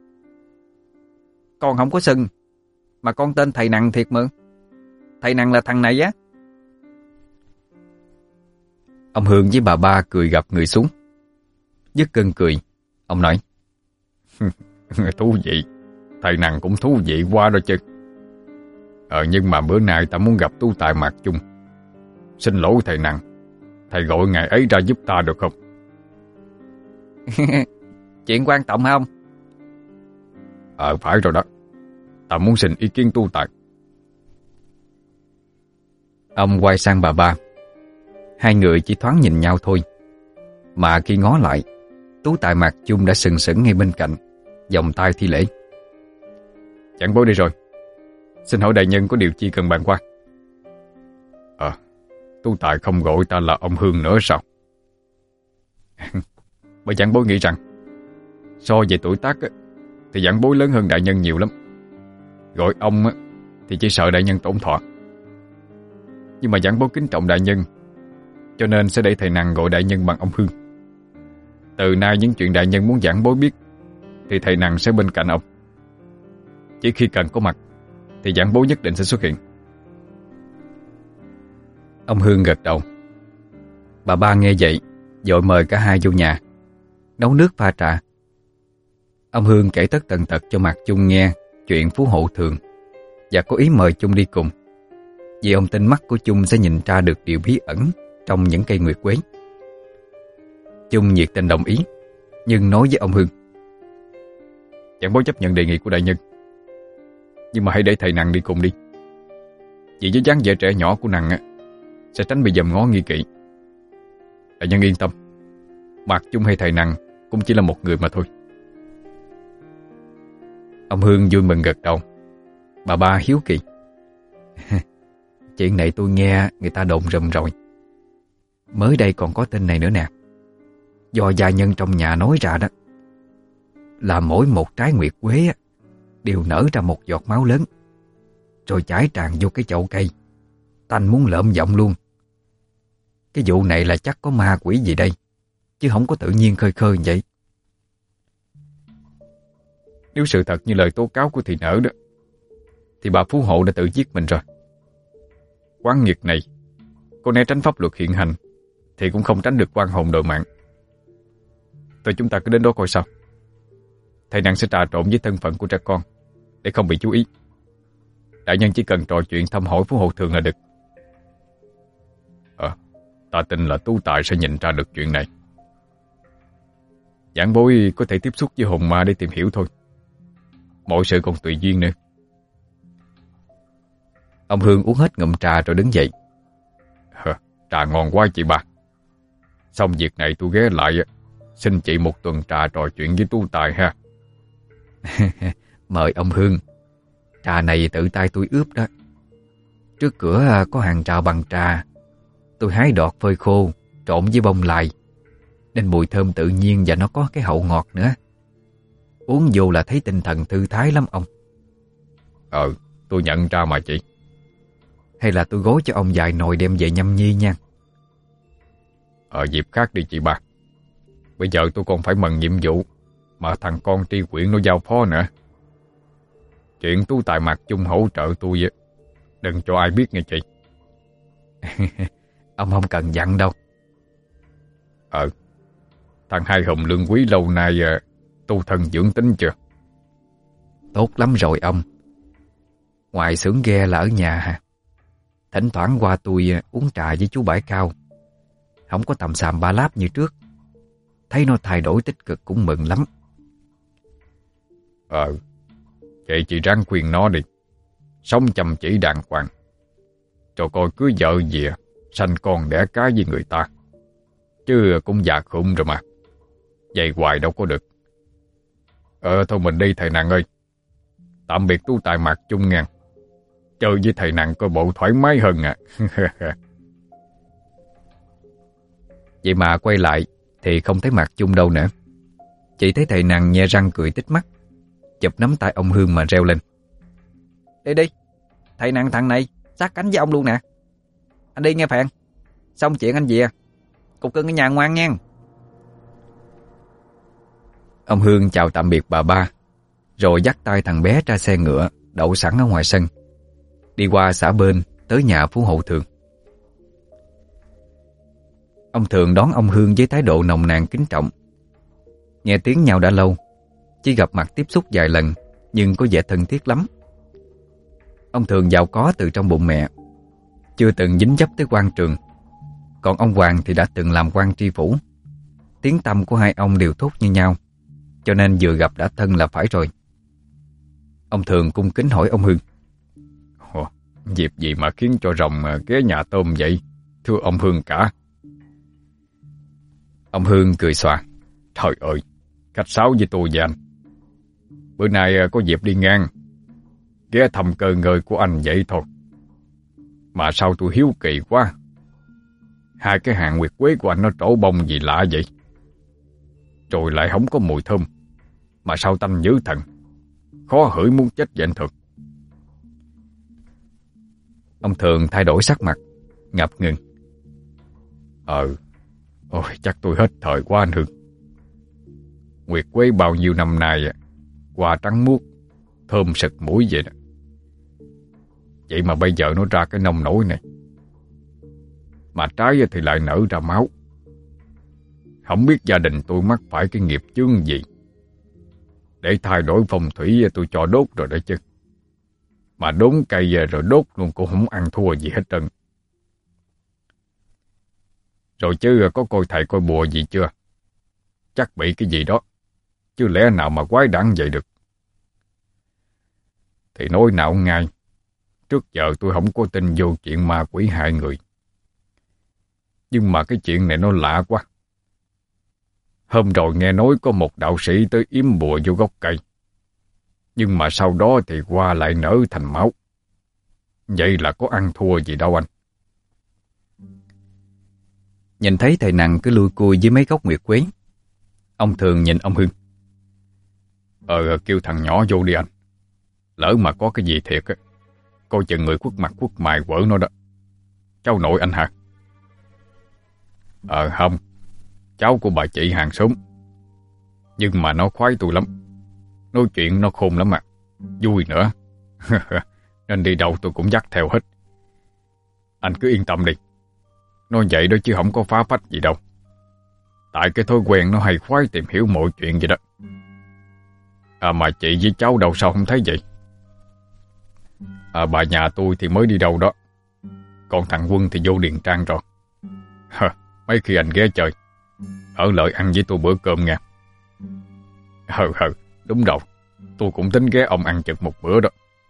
Speaker 1: Con không có xưng, mà con tên Thầy Nặng thiệt mà. Thầy Nặng là thằng này á. Ông Hương với bà ba cười gặp người xuống. Dứt cơn cười, ông nói.
Speaker 2: Thú vị, thầy Nặng cũng thú vị quá đó chứ. Ờ nhưng mà bữa nay ta muốn gặp tú tài Mạc Chung. Xin lỗi thầy Nặng, thầy gọi ngày ấy ra giúp ta được không?
Speaker 1: Chuyện quan trọng không?
Speaker 2: Ờ phải rồi đó, ta muốn xin ý kiến tú tài.
Speaker 1: Ông quay sang bà ba. Hai người chỉ thoáng nhìn nhau thôi, mà khi ngó lại, tú tài Mạc Chung đã sừng sững ngay bên cạnh, vòng tay thi lễ.
Speaker 2: Chẳng bối đi rồi, xin hỏi đại nhân có điều chi cần bàn qua? Ờ, tú tài không gọi ta là ông Hương nữa sao? Bởi giảng bối nghĩ rằng so về tuổi tác thì giảng bối lớn hơn đại nhân nhiều lắm. Gọi ông thì chỉ sợ đại nhân tổn thọ. Nhưng mà giảng bối kính trọng đại nhân, cho nên sẽ để thầy Nặng gọi đại nhân bằng ông Hương. Từ nay những chuyện đại nhân muốn giảng bối biết thì thầy Nặng sẽ bên cạnh ông. Chỉ khi cần có mặt thì giảng bối nhất định sẽ xuất hiện.
Speaker 1: Ông Hương gật đầu. Bà ba nghe vậy vội mời cả hai vô nhà, nấu nước pha trà. Ông Hương kể tất tần tật cho Mạc Chung nghe chuyện Phú Hộ Thường, và có ý mời Chung đi cùng, vì ông tin mắt của Chung sẽ nhìn ra được điều bí ẩn trong những cây nguyệt quế. Chung nhiệt tình đồng ý, nhưng nói với ông Hương:
Speaker 2: Chẳng bố chấp nhận đề nghị của đại nhân, nhưng mà hãy để thầy Nặng đi cùng đi. Vì với dáng vẻ trẻ nhỏ của Nặng sẽ tránh bị dòm ngó nghi kỵ. Đại nhân yên tâm, Mạc Chung hay thầy Nặng cũng chỉ là một người mà thôi.
Speaker 1: Ông Hương vui mừng gật đầu. Bà ba hiếu kỳ: Chuyện này tôi nghe người ta đồn rầm rồi. Mới đây còn có tin này nữa nè. Do gia nhân trong nhà nói ra đó, là mỗi một trái nguyệt quế đều nở ra một giọt máu lớn, rồi chảy tràn vô cái chậu cây. Tanh muốn lợm giọng luôn. Cái vụ này là chắc có ma quỷ gì đây, chứ không có tự nhiên khơi khơi vậy.
Speaker 2: Nếu sự thật như lời tố cáo của thị nở đó, thì bà phú hộ đã tự giết mình rồi. Quán nghiệt này, có né tránh pháp luật hiện hành thì cũng không tránh được oan hồn đội mạng. Thôi chúng ta cứ đến đó coi sao. Thầy Nặng sẽ trà trộn với thân phận của trẻ con để không bị chú ý. Đại nhân chỉ cần trò chuyện thăm hỏi phú hộ thường là được. Ờ, ta tin là Tú Tài sẽ nhìn ra được chuyện này. Giảng bối có thể tiếp xúc với hồn ma để tìm hiểu thôi. Mọi sự còn tùy duyên nữa.
Speaker 1: Ông Hương uống hết ngụm trà rồi đứng dậy.
Speaker 2: Hờ, trà ngon quá chị bà. Xong việc này tôi ghé lại, xin chị một tuần trà trò chuyện với Tú Tài ha.
Speaker 1: Mời ông Hương. Trà này tự tay tôi ướp đó. Trước cửa có hàng rào bằng trà, tôi hái đọt phơi khô, trộn với bông lai, nên mùi thơm tự nhiên và nó có cái hậu ngọt nữa. Uống vô là thấy tinh thần thư thái lắm ông.
Speaker 2: Ờ, tôi nhận ra mà chị.
Speaker 1: Hay là tôi gối cho ông vài nồi đem về nhâm nhi nha.
Speaker 2: Ờ, dịp khác đi chị bà. Bây giờ tôi còn phải mần nhiệm vụ mà thằng con Tri Quyện nó giao phó nữa. Chuyện Tú Tài Mạc Chung hỗ trợ tôi, đừng cho ai biết nghe chị.
Speaker 1: Ông không cần dặn đâu.
Speaker 2: Ờ, thằng Hai Hùng Lương Quý lâu nay tu thân dưỡng tính chưa?
Speaker 1: Tốt lắm rồi ông. Ngoài xưởng ghe là ở nhà hả? Thỉnh thoảng qua tôi uống trà với chú Bãi Cao. Không có tầm xàm ba láp như trước. Thấy nó thay đổi tích cực cũng mừng lắm.
Speaker 2: Ờ, vậy chị ráng khuyên nó đi, sống chăm chỉ đàng hoàng, rồi coi cưới vợ về sanh con đẻ cái với người ta. Chứ cũng già khủng rồi mà, vậy hoài đâu có được. Ờ thôi mình đi thầy Nặng ơi. Tạm biệt Tú Tài Mạc Chung ngang. Chơi với thầy Nặng coi bộ thoải mái hơn à.
Speaker 1: Vậy mà quay lại thì không thấy Mạc Chung đâu nữa. Chỉ thấy thầy Nặng nhe răng cười tít mắt, chụp nắm tay ông Hương mà reo lên: Đi đi, thầy Nặng thằng này sát cánh với ông luôn nè. Anh đi nghe Phèn. Xong chuyện anh về cục cưng ở nhà ngoan nha. Ông Hương chào tạm biệt bà ba, rồi dắt tay thằng bé ra xe ngựa đậu sẵn ở ngoài sân, đi qua xã bên tới nhà phú hộ Thường. Ông Thường đón ông Hương với thái độ nồng nàn kính trọng. Nghe tiếng nhau đã lâu, chỉ gặp mặt tiếp xúc vài lần, nhưng có vẻ thân thiết lắm. Ông Thường giàu có từ trong bụng mẹ, chưa từng dính dấp tới quan trường. Còn ông Hoàng thì đã từng làm quan tri phủ. Tiếng tăm của hai ông đều thốt như nhau, cho nên vừa gặp đã thân là phải rồi. Ông Thường cung kính hỏi ông Hương:
Speaker 2: Ồ, dịp gì mà khiến cho rồng ghé nhà tôm vậy, thưa ông Hương cả?
Speaker 1: Ông Hương cười xòa:
Speaker 2: Trời ơi, khách sáo với tôi và anh. Bữa nay có dịp đi ngang, ghé thăm cơ ngơi của anh vậy thôi. Mà sao tôi hiếu kỳ quá. Hai cái hàng nguyệt quế của anh nó trổ bông gì lạ vậy? Rồi lại không có mùi thơm, mà sao tanh dữ thần, khó hửi muốn chết vậy anh Thường.
Speaker 1: Ông Thường thay đổi sắc mặt, ngập ngừng:
Speaker 2: Ờ, ôi chắc tôi hết thời quá anh Hương. Nguyệt quế bao nhiêu năm nay hoa trắng muốt, thơm sực mũi vậy đó. Vậy mà bây giờ nó ra cái nông nổi này. Mà trái thì lại nở ra máu. Không biết gia đình tôi mắc phải cái nghiệp chướng gì để thay đổi phong thủy tôi cho đốt rồi đấy chứ. Mà đốn cây về rồi đốt luôn cũng không ăn thua gì hết trơn. Rồi chứ có coi thầy coi bùa gì chưa? Chắc bị cái gì đó, chứ lẽ nào mà quái đản vậy được. Thì nói nào ngay, trước giờ tôi không có tin vô chuyện ma quỷ hại người. Nhưng mà cái chuyện này nó lạ quá. Hôm rồi nghe nói có một đạo sĩ tới yếm bùa vô gốc cây. Nhưng mà sau đó thì hoa lại nở thành máu. Vậy là có ăn thua gì đâu anh.
Speaker 1: Nhìn thấy thầy Nặng cứ lui cui với mấy gốc nguyệt quế, ông Thường nhìn ông Hưng.
Speaker 2: Ờ kêu thằng nhỏ vô đi anh. Lỡ mà có cái gì thiệt á, coi chừng người khuất mặt khuất mày quở nó đó. Cháu nội anh hả? Ờ không, cháu của bà chị hàng xóm. Nhưng mà nó khoái tôi lắm. Nói chuyện nó khôn lắm à. Vui nữa. Nên đi đâu tôi cũng dắt theo hết. Anh cứ yên tâm đi. Nói vậy đó chứ không có phá phách gì đâu. Tại cái thói quen nó hay khoái tìm hiểu mọi chuyện vậy đó. À mà chị với cháu đâu sao không thấy vậy? À bà nhà tôi thì mới đi đâu đó. Còn thằng Quân thì vô Điền Trang rồi. Hờ, mấy khi anh ghé chơi, ở lại ăn với tôi bữa cơm nha. Hờ hờ, đúng rồi. Tôi cũng tính ghé ông ăn chực một bữa đó.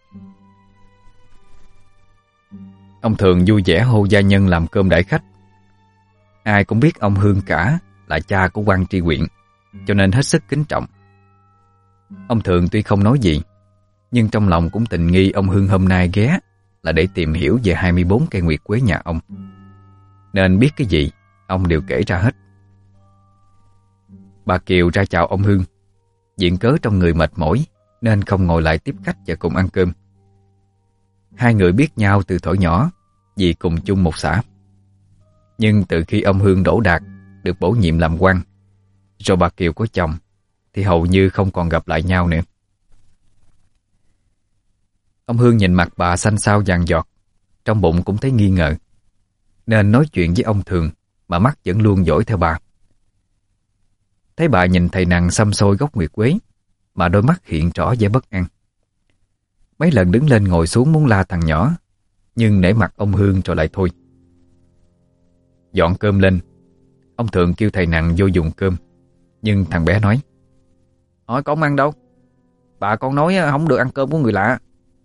Speaker 1: Ông Thường vui vẻ hô gia nhân làm cơm đãi khách. Ai cũng biết ông Hương Cả là cha của quan tri huyện, cho nên hết sức kính trọng. Ông Thường tuy không nói gì, nhưng trong lòng cũng tình nghi ông Hương hôm nay ghé là để tìm hiểu về hai mươi bốn cây nguyệt quế nhà ông. Nên biết cái gì, ông đều kể ra hết. Bà Kiều ra chào ông Hương, diện cớ trong người mệt mỏi nên không ngồi lại tiếp khách và cùng ăn cơm. Hai người biết nhau từ thuở nhỏ vì cùng chung một xã. Nhưng từ khi ông Hương đỗ đạt được bổ nhiệm làm quan, rồi bà Kiều có chồng, thì hầu như không còn gặp lại nhau nữa. Ông Hương nhìn mặt bà xanh xao vàng giọt, trong bụng cũng thấy nghi ngờ, nên nói chuyện với ông Thường mà mắt vẫn luôn dõi theo bà. Thấy bà nhìn thầy Nặng xăm xôi gốc nguyệt quế, mà đôi mắt hiện rõ vẻ bất an. Mấy lần đứng lên ngồi xuống muốn la thằng nhỏ, nhưng nể mặt ông Hương rồi lại thôi. Dọn cơm lên, ông Thường kêu thầy Nặng vô dùng cơm, nhưng thằng bé nói: "Hỏi con ăn đâu? Bà con nói không được ăn cơm của người lạ."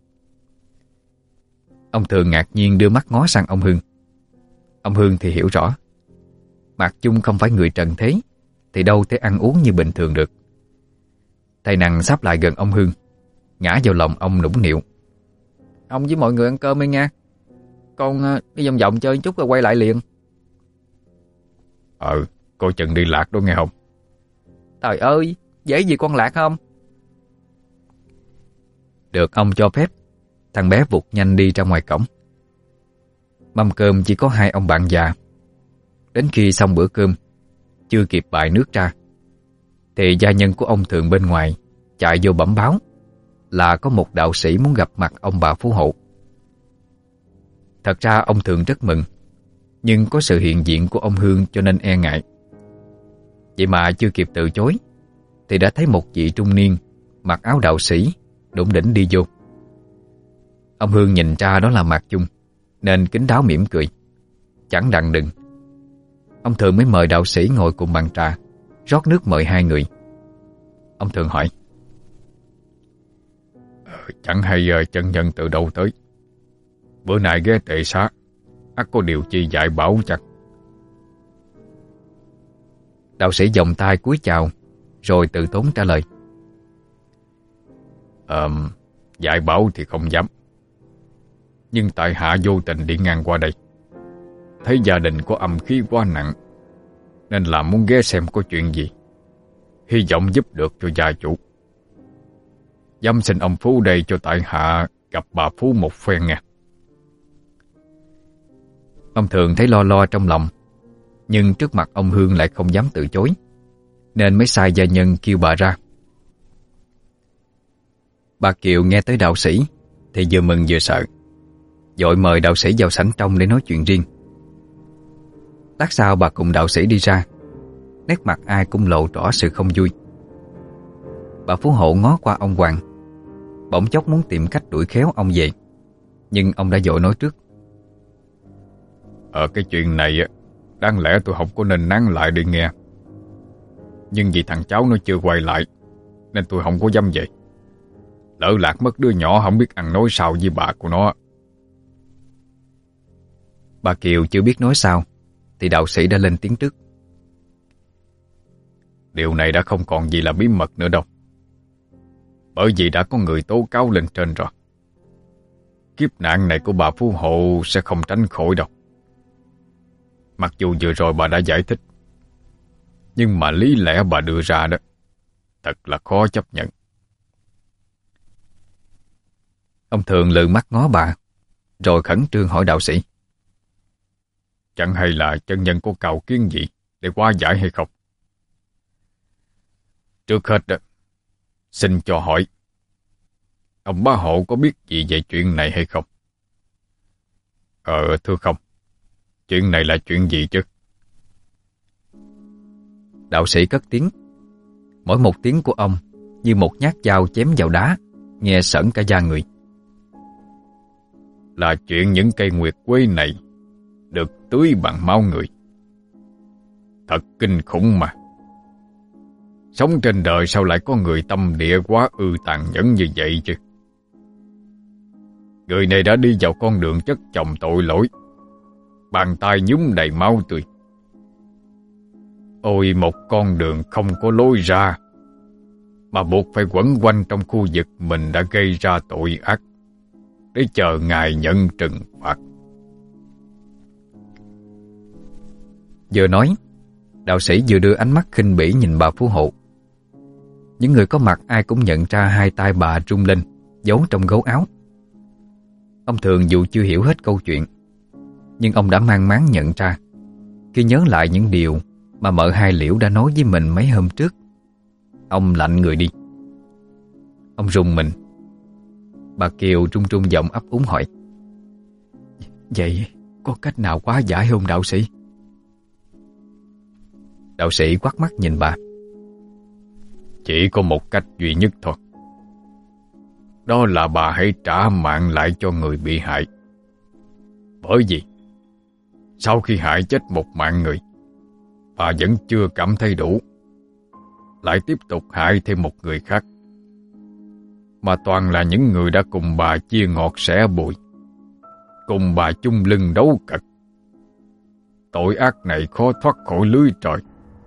Speaker 1: Ông Thường ngạc nhiên đưa mắt ngó sang ông Hương. Ông Hương thì hiểu rõ, Mạc Chung không phải người trần thế, thì đâu thể ăn uống như bình thường được. Thầy Nặng sắp lại gần ông Hương, ngã vào lòng ông nũng nịu: "Ông với mọi người ăn cơm đi nha. Con đi vòng vòng chơi chút rồi quay lại liền."
Speaker 2: Ờ, coi chừng đi lạc đó nghe không?
Speaker 1: Trời ơi, dễ gì con lạc không? Được ông cho phép, thằng bé vụt nhanh đi ra ngoài cổng. Mâm cơm chỉ có hai ông bạn già. Đến khi xong bữa cơm, chưa kịp bại nước ra, thì gia nhân của ông Thường bên ngoài chạy vô bẩm báo là có một đạo sĩ muốn gặp mặt ông bà phú hộ. Thật ra ông Thường rất mừng, nhưng có sự hiện diện của ông Hương cho nên e ngại. Vậy mà chưa kịp từ chối, thì đã thấy một vị trung niên mặc áo đạo sĩ đủng đỉnh đi vô. Ông Hương nhìn ra đó là Mạc Chung, nên kính đáo mỉm cười. Chẳng đặng đừng, ông Thường mới mời đạo sĩ ngồi cùng bàn trà, rót nước mời hai người. Ông Thường hỏi:
Speaker 2: ờ, Chẳng hay uh, chân nhân từ đâu tới. Bữa nay ghé tệ xá, ắt có điều chi dạy bảo chắc?
Speaker 1: Đạo sĩ vòng tay cúi chào, rồi tự tốn trả lời:
Speaker 2: Ờ, dạy bảo thì không dám. Nhưng tại hạ vô tình đi ngang qua đây, thấy gia đình có âm khí quá nặng, nên là muốn ghé xem có chuyện gì, hy vọng giúp được cho gia chủ. Dám xin ông Phú đây cho tại hạ gặp bà Phú một phen nha.
Speaker 1: Ông Thường thấy lo lo trong lòng, nhưng trước mặt ông Hương lại không dám từ chối, nên mới sai gia nhân kêu bà ra. Bà Kiều nghe tới đạo sĩ thì vừa mừng vừa sợ, vội mời đạo sĩ vào sảnh trong để nói chuyện riêng. Lát sau bà cùng đạo sĩ đi ra, nét mặt ai cũng lộ rõ sự không vui. Bà Phú Hộ ngó qua ông Hoàng, bỗng chốc muốn tìm cách đuổi khéo ông về, nhưng ông đã vội nói trước.
Speaker 2: Ở cái chuyện này á, đáng lẽ tôi không có nên nán lại để nghe. Nhưng vì thằng cháu nó chưa quay lại nên tôi không có dám về. Lỡ lạc mất đứa nhỏ không biết ăn nói sao với bà của nó.
Speaker 1: Bà Kiều chưa biết nói sao thì đạo sĩ đã lên tiếng trước.
Speaker 2: Điều này đã không còn gì là bí mật nữa đâu. Bởi vì đã có người tố cáo lên trên rồi. Kiếp nạn này của bà phú hộ sẽ không tránh khỏi đâu. Mặc dù vừa rồi bà đã giải thích, nhưng mà lý lẽ bà đưa ra đó thật là khó chấp nhận.
Speaker 1: Ông Thường lừ mắt ngó bà, rồi khẩn trương hỏi đạo sĩ.
Speaker 2: Chẳng hay là chân nhân có cầu kiến gì để hóa giải hay không? Trước hết đó, xin cho hỏi, ông bá hộ có biết gì về chuyện này hay không? Ờ, thưa không. Chuyện này là chuyện gì chứ?
Speaker 1: Đạo sĩ cất tiếng. Mỗi một tiếng của ông như một nhát dao chém vào đá, nghe sởn cả da người.
Speaker 2: Là chuyện những cây nguyệt quế này được tưới bằng máu người. Thật kinh khủng mà. Sống trên đời sao lại có người tâm địa quá ư tàn nhẫn như vậy chứ? Người này đã đi vào con đường chất chồng tội lỗi, bàn tay nhúm đầy máu tươi. Ôi, một con đường không có lối ra, mà buộc phải quẩn quanh trong khu vực mình đã gây ra tội ác, để chờ Ngài nhận trừng phạt.
Speaker 1: Vừa nói, đạo sĩ vừa đưa ánh mắt khinh bỉ nhìn bà phú hộ. Những người có mặt ai cũng nhận ra hai tay bà rung lên, giấu trong gấu áo. Ông Thường dù chưa hiểu hết câu chuyện, nhưng ông đã mang máng nhận ra khi nhớ lại những điều mà mợ Hai Liễu đã nói với mình mấy hôm trước. Ông lạnh người đi. Ông rùng mình. Bà Kiều trung trung giọng ấp úng hỏi: Vậy có cách nào hóa giải không đạo sĩ? Đạo sĩ quắt mắt nhìn bà.
Speaker 2: Chỉ có một cách duy nhất thôi. Đó là bà hãy trả mạng lại cho người bị hại. Bởi vì sau khi hại chết một mạng người, bà vẫn chưa cảm thấy đủ, lại tiếp tục hại thêm một người khác, mà toàn là những người đã cùng bà chia ngọt sẻ bùi, cùng bà chung lưng đấu cật. Tội ác này khó thoát khỏi lưới trời.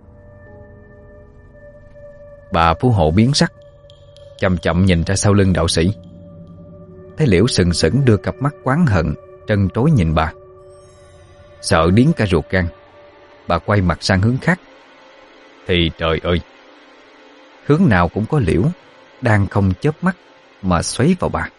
Speaker 1: Bà phú hộ biến sắc, chậm chậm nhìn ra sau lưng đạo sĩ. Thấy Liễu sừng sững đưa cặp mắt oán hận trân trối nhìn bà. Sợ điếng cả ruột gan, bà quay mặt sang hướng khác. Thì trời ơi, hướng nào cũng có Liễu đang không chớp mắt mà xoáy vào bà.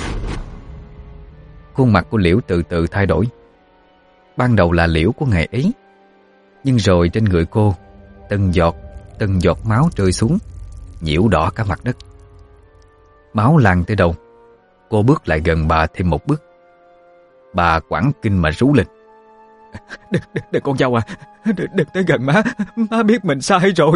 Speaker 1: Khuôn mặt của Liễu từ từ thay đổi. Ban đầu là Liễu của ngày ấy, nhưng rồi trên người cô từng giọt từng giọt máu rơi xuống, nhiễu đỏ cả mặt đất. Máu lan tới đâu, cô bước lại gần bà thêm một bước. Bà quảng kinh mà rú lên: Đừng, đừng, đừng con dâu à, đừng, đừng tới gần má, má biết mình sai rồi.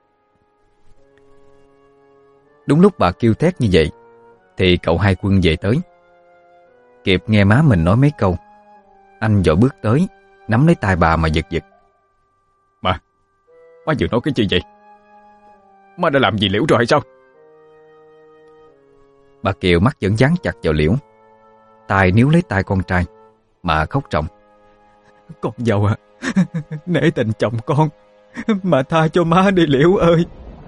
Speaker 1: Đúng lúc bà kêu thét như vậy thì cậu Hai Quân về tới. Kịp nghe má mình nói mấy câu, anh vội bước tới, nắm lấy tay bà mà giật giật.
Speaker 2: Má, má vừa nói cái gì vậy? Má đã làm gì Liễu rồi hay sao?
Speaker 1: Bà Kiều mắt vẫn dán chặt vào Liễu, tay níu lấy tay con trai mà khóc ròng: Con dâu à, nể tình chồng con mà tha cho má đi Liễu ơi.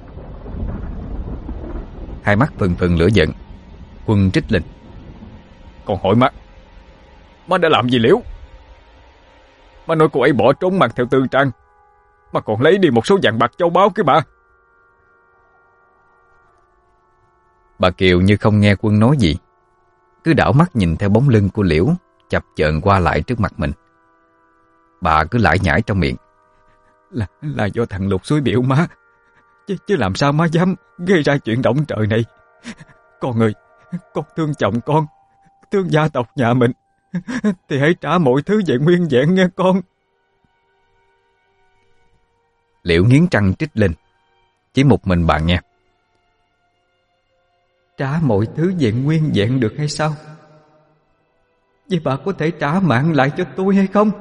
Speaker 1: Hai mắt phừng phừng lửa giận, Quân trích lên:
Speaker 2: Con hỏi má, má đã làm gì Liễu? Má nói cô ấy bỏ trốn mang theo tư trang, mà còn lấy đi một số vàng bạc châu báu kia bà.
Speaker 1: Bà Kiều như không nghe Quân nói gì, cứ đảo mắt nhìn theo bóng lưng của Liễu chập chờn qua lại trước mặt mình. Bà cứ lải nhải trong miệng: Là là do thằng Lục xúi biểu má, chứ, chứ làm sao má dám gây ra chuyện động trời này. Con ơi, con thương chồng con, thương gia tộc nhà mình, thì hãy trả mọi thứ về nguyên vẹn nghe con. Liễu nghiến răng trích lên. Chỉ một mình bà nghe: trả mọi thứ về nguyên vẹn được hay sao? Vậy bà có thể trả mạng lại cho tôi hay không?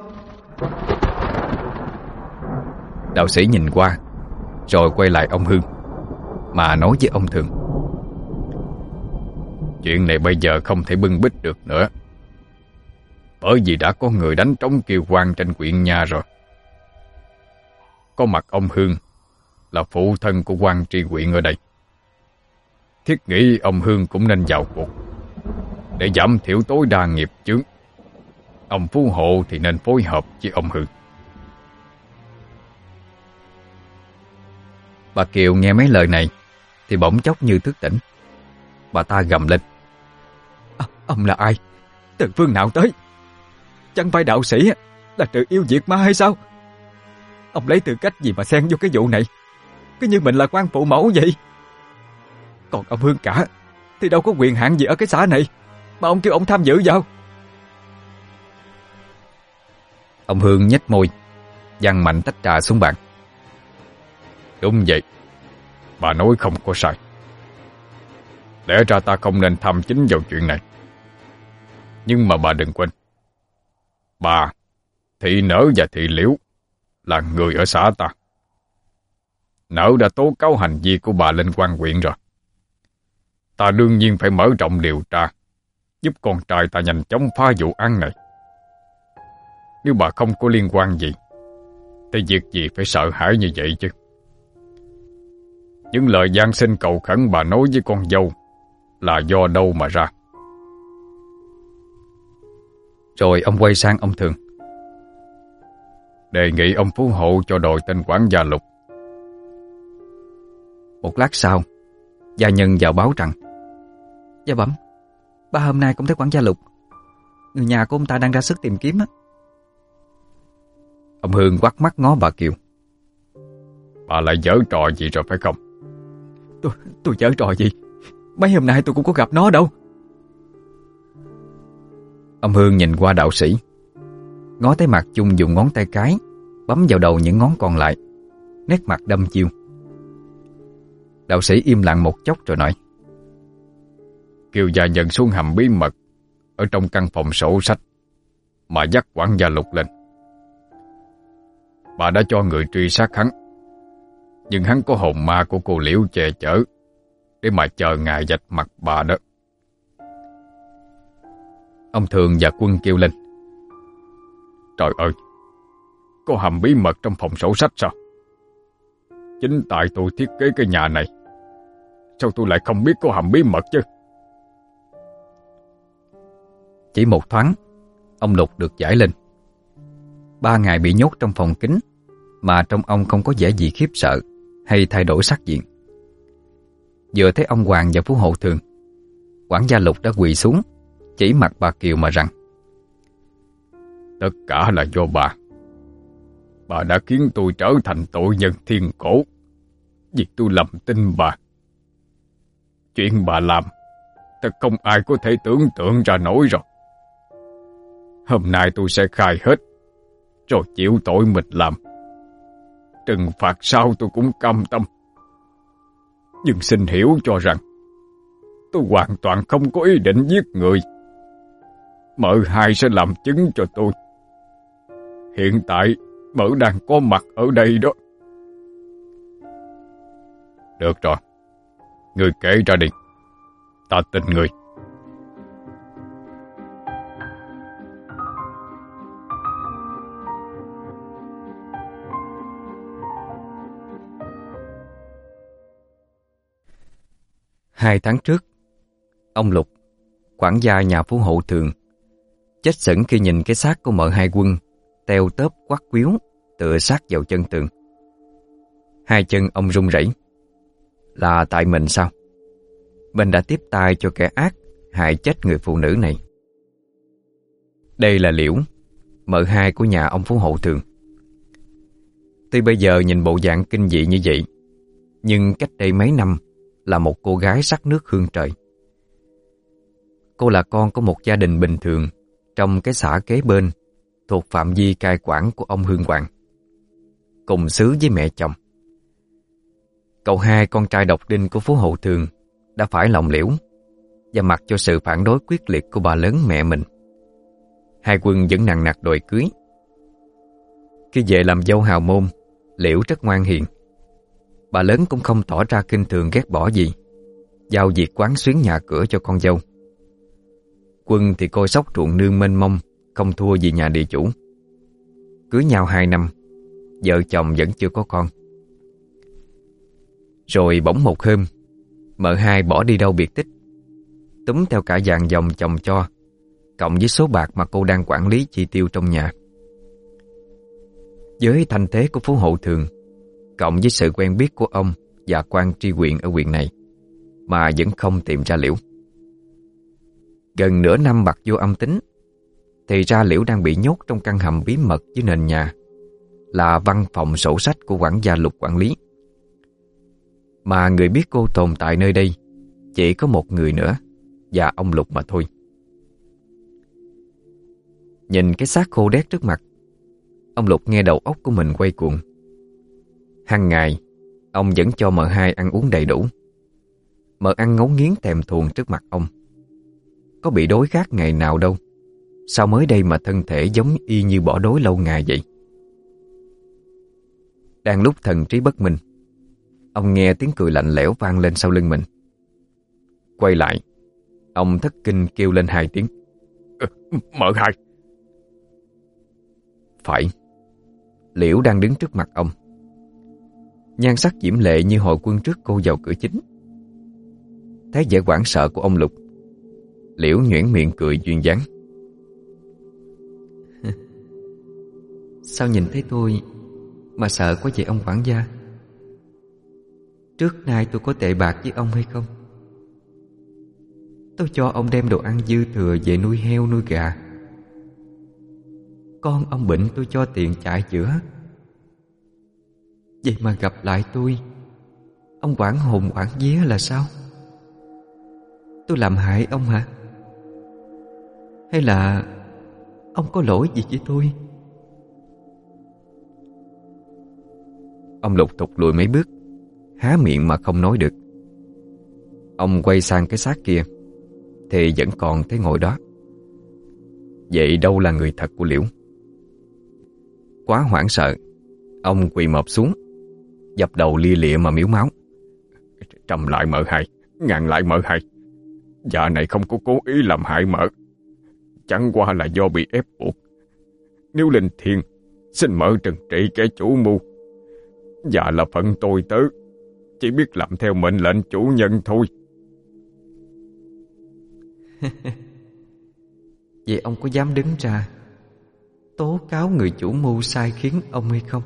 Speaker 2: Đạo sĩ nhìn qua, rồi quay lại ông Hương mà nói với ông Thường: chuyện này bây giờ không thể bưng bít được nữa, bởi vì đã có người đánh trống kêu quan trên huyện nhà rồi. Có mặt ông Hương là phụ thân của quan tri huyện ở đây, thiết nghĩ ông Hương cũng nên vào cuộc để giảm thiểu tối đa nghiệp chướng. Ông phú hộ thì nên phối hợp với ông Hương.
Speaker 1: Bà Kiều nghe mấy lời này thì bỗng chốc như thức tỉnh. Bà ta gầm lên: à, ông là ai? Từ phương nào tới? Chẳng phải đạo sĩ là trừ yêu diệt ma hay sao? Ông lấy tư cách gì mà xen vô cái vụ này? Cứ như mình là quan phụ mẫu vậy. Còn ông Hương cả thì đâu có quyền hạn gì ở cái xã này mà ông kêu ông tham dự vào.
Speaker 2: Ông Hương nhếch môi, giăng mạnh tách trà xuống bàn. Đúng vậy, bà nói không có sai. Lẽ ra ta không nên tham chính vào chuyện này. Nhưng mà bà đừng quên, bà, Thị Nở và Thị Liễu là người ở xã ta. Nở đã tố cáo hành vi của bà lên quan huyện rồi. Ta đương nhiên phải mở rộng điều tra, giúp con trai ta nhanh chóng phá vụ án này. Nếu bà không có liên quan gì thì việc gì phải sợ hãi như vậy chứ? Những lời van xin cầu khẩn bà nói với con dâu là do đâu mà ra?
Speaker 1: Rồi ông quay sang ông Thường:
Speaker 2: đề nghị ông phú hộ cho đội tên quản gia Lục.
Speaker 1: Một lát sau, gia nhân vào báo rằng: dạ bẩm, ba hôm nay cũng thấy quản gia Lục. Người nhà của ông ta đang ra sức tìm kiếm á.
Speaker 2: Ông Hương quắt mắt ngó bà Kiều: bà lại giở trò gì rồi phải không?
Speaker 1: Tôi, tôi giở trò gì? Mấy hôm nay tôi cũng có gặp nó đâu. Ông Hương nhìn qua đạo sĩ, ngó thấy mặt Chung dùng ngón tay cái bấm vào đầu những ngón còn lại, nét mặt đăm chiêu. Đạo sĩ im lặng một chốc rồi nói:
Speaker 2: Kiều gia nhân xuống hầm bí mật ở trong căn phòng sổ sách mà dắt quản gia Lục lên. Bà đã cho người truy sát hắn, nhưng hắn có hồn ma của cô Liễu che chở để mà chờ ngài vạch mặt bà đó.
Speaker 1: Ông Thường và Quân kêu lên:
Speaker 2: trời ơi, có hầm bí mật trong phòng sổ sách sao? Chính tại tôi thiết kế cái nhà này, sao tôi lại không biết có hầm bí mật chứ?
Speaker 1: Chỉ một thoáng, ông Lục được giải lên. Ba ngày bị nhốt trong phòng kín mà trong ông không có vẻ gì khiếp sợ hay thay đổi sắc diện. Vừa thấy ông Hoàng và Phú Hộ Thường, quản gia Lục đã quỳ xuống, chỉ mặt bà Kiều mà rằng:
Speaker 2: tất cả là do bà. Bà đã khiến tôi trở thành tội nhân thiên cổ vì tôi lầm tin bà. Chuyện bà làm thật không ai có thể tưởng tượng ra nổi rồi. Hôm nay tôi sẽ khai hết, rồi chịu tội mình làm. Trừng phạt sao tôi cũng cam tâm. Nhưng xin hiểu cho rằng tôi hoàn toàn không có ý định giết người. Mợ hai sẽ làm chứng cho tôi. Hiện tại mợ đang có mặt ở đây đó. Được rồi, người kể ra đi, ta tin người.
Speaker 1: Hai tháng trước, ông Lục, quản gia nhà Phú Hộ Thường, chết sững khi nhìn cái xác của mợ hai Quân teo tớp quắt quýu tựa sát vào chân tường. Hai chân ông run rẩy. Là tại mình sao? Mình đã tiếp tay cho kẻ ác hại chết người phụ nữ này. Đây là Liễu, mợ hai của nhà ông Phú Hộ Thường. Tuy bây giờ nhìn bộ dạng kinh dị như vậy, nhưng cách đây mấy năm là một cô gái sắc nước hương trời. Cô là con của một gia đình bình thường trong cái xã kế bên, thuộc phạm vi cai quản của ông Hương Hoàng, cùng xứ với mẹ chồng. Cậu hai, con trai độc đinh của Phú Hộ Thường, đã phải lòng Liễu, và mặc cho sự phản đối quyết liệt của bà lớn mẹ mình, hai Quân vẫn nằng nặc đòi cưới. Khi về làm dâu hào môn, Liễu rất ngoan hiền. Bà lớn cũng không tỏ ra khinh thường ghét bỏ gì, giao việc quán xuyến nhà cửa cho con dâu. Quân thì coi sóc ruộng nương mênh mông, không thua gì nhà địa chủ. Cưới nhau hai năm, vợ chồng vẫn chưa có con. Rồi bỗng một hôm, mợ hai bỏ đi đâu biệt tích, túm theo cả vàng dòng chồng cho, cộng với số bạc mà cô đang quản lý chi tiêu trong nhà. Với thanh thế của phú hộ thường, cộng với sự quen biết của ông và quan tri huyện ở huyện này, mà vẫn không tìm ra Liễu. Gần nửa năm bặt vô âm tính, thì ra Liễu đang bị nhốt trong căn hầm bí mật dưới nền nhà, là văn phòng sổ sách của quản gia Lục quản lý. Mà người biết cô tồn tại nơi đây chỉ có một người nữa, và ông Lục mà thôi. Nhìn cái xác khô đét trước mặt, ông Lục nghe đầu óc của mình quay cuồng. Hằng ngày, ông vẫn cho mợ hai ăn uống đầy đủ. Mợ ăn ngấu nghiến thèm thuồng trước mặt ông. Có bị đói khát ngày nào đâu, sao mới đây mà thân thể giống y như bỏ đói lâu ngày vậy? Đang lúc thần trí bất minh, ông nghe tiếng cười lạnh lẽo vang lên sau lưng mình. Quay lại, ông thất kinh kêu lên hai tiếng.
Speaker 2: Ừ, mợ hai.
Speaker 1: Phải, Liễu đang đứng trước mặt ông. Nhan sắc diễm lệ như hồi Quân trước cô vào cửa chính. Thấy vẻ hoảng sợ của ông Lục, Liễu nhuyễn miệng cười duyên dáng. Sao nhìn thấy tôi mà sợ quá vậy ông quản gia? Trước nay tôi có tệ bạc với ông hay không? Tôi cho ông đem đồ ăn dư thừa về nuôi heo nuôi gà. Con ông bệnh tôi cho tiền chạy chữa. Vậy mà gặp lại tôi, ông quản hồn quản vía là sao? Tôi làm hại ông hả? Hay là ông có lỗi gì với tôi? Ông Lục thụt lùi mấy bước, há miệng mà không nói được. Ông quay sang cái xác kia thì vẫn còn thấy ngồi đó. Vậy đâu là người thật của Liễu? Quá hoảng sợ, ông quỳ mọp xuống, dập đầu lia lịa mà miếu máu.
Speaker 2: Trầm lại mợ hai, ngàn lại mợ hai. Dạ này không có cố ý làm hại mợ, chẳng qua là do bị ép buộc. Nếu linh thiêng, xin mợ trừng trị kẻ chủ mưu. Dạ là phận tôi tớ, chỉ biết làm theo mệnh lệnh chủ nhân thôi.
Speaker 1: Vậy ông có dám đứng ra tố cáo người chủ mưu sai khiến ông hay không?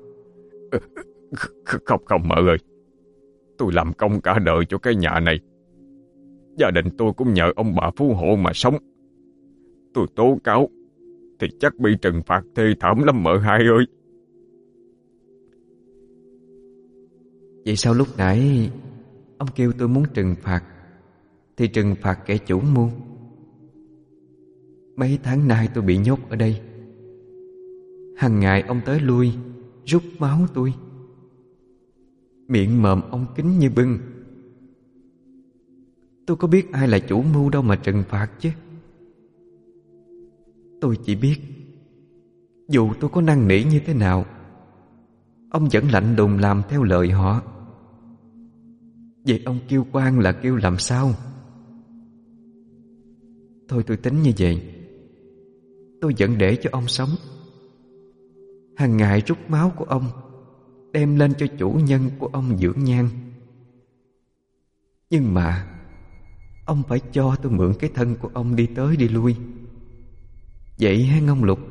Speaker 2: Không không mợ ơi, tôi làm công cả đời cho cái nhà này. Gia đình tôi cũng nhờ ông bà phú hộ mà sống. Tôi tố cáo thì chắc bị trừng phạt thê thảm lắm mợ hai ơi.
Speaker 1: Vậy sao lúc nãy ông kêu tôi muốn trừng phạt thì trừng phạt kẻ chủ mưu? Mấy tháng nay tôi bị nhốt ở đây, hằng ngày ông tới lui rút máu tôi. Miệng mồm ông kín như bưng. Tôi có biết ai là chủ mưu đâu mà trừng phạt chứ. Tôi chỉ biết dù tôi có năn nỉ như thế nào, ông vẫn lạnh lùng làm theo lời họ. Vậy ông kêu quan là kêu làm sao? Thôi tôi tính như vậy, tôi vẫn để cho ông sống. Hàng ngày rút máu của ông đem lên cho chủ nhân của ông dưỡng nhang. Nhưng mà ông phải cho tôi mượn cái thân của ông đi tới đi lui. Vậy hả ông Lục?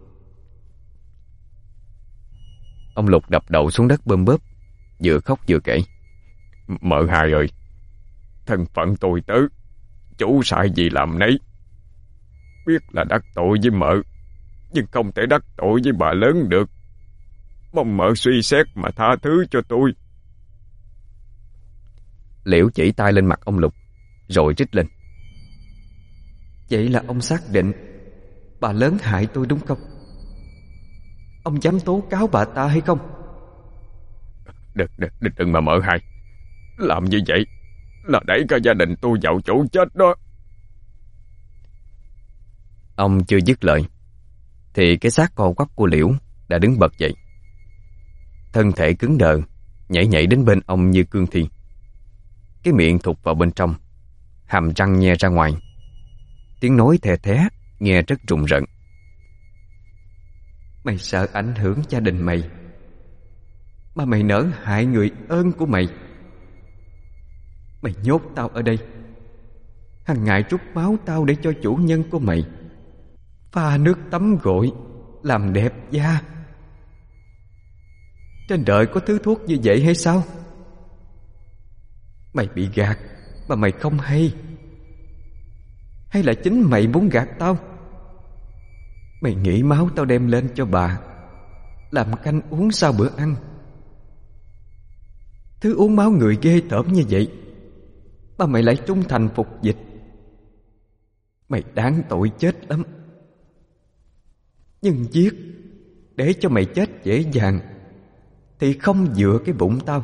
Speaker 2: Ông Lục đập đầu xuống đất bơm bớp, vừa khóc vừa kể. Mợ hai ơi, thân phận tôi tớ, chủ sai gì làm nấy. Biết là đắc tội với mợ, nhưng không thể đắc tội với bà lớn được. Mong mợ suy xét mà tha thứ cho tôi.
Speaker 1: Liễu chỉ tay lên mặt ông Lục rồi rít lên. Vậy là ông xác định bà lớn hại tôi đúng không? Ông dám tố cáo bà ta hay không?
Speaker 2: Đừng, đừng, đừng mà mợ hai. Làm như vậy là đẩy cả gia đình tôi vào chỗ chết đó.
Speaker 1: Ông chưa dứt lời thì cái xác co quắp của Liễu đã đứng bật dậy. Thân thể cứng đờ, nhảy nhảy đến bên ông như cương thi. Cái miệng thụt vào bên trong, hàm răng nhe ra ngoài. Tiếng nói thè thé, nghe rất rùng rợn. Mày sợ ảnh hưởng gia đình mày, mà mày nỡ hại người ơn của mày. Mày nhốt tao ở đây, hàng ngày rút máu tao để cho chủ nhân của mày pha nước tắm gội, làm đẹp da. Trên đời có thứ thuốc như vậy hay sao? Mày bị gạt mà mày không hay, hay là chính mày muốn gạt tao? Mày nghĩ máu tao đem lên cho bà làm canh uống sau bữa ăn. Thứ uống máu người ghê tởm như vậy mà mày lại trung thành phục dịch. Mày đáng tội chết lắm. Nhưng giết để cho mày chết dễ dàng thì không dựa cái bụng tao.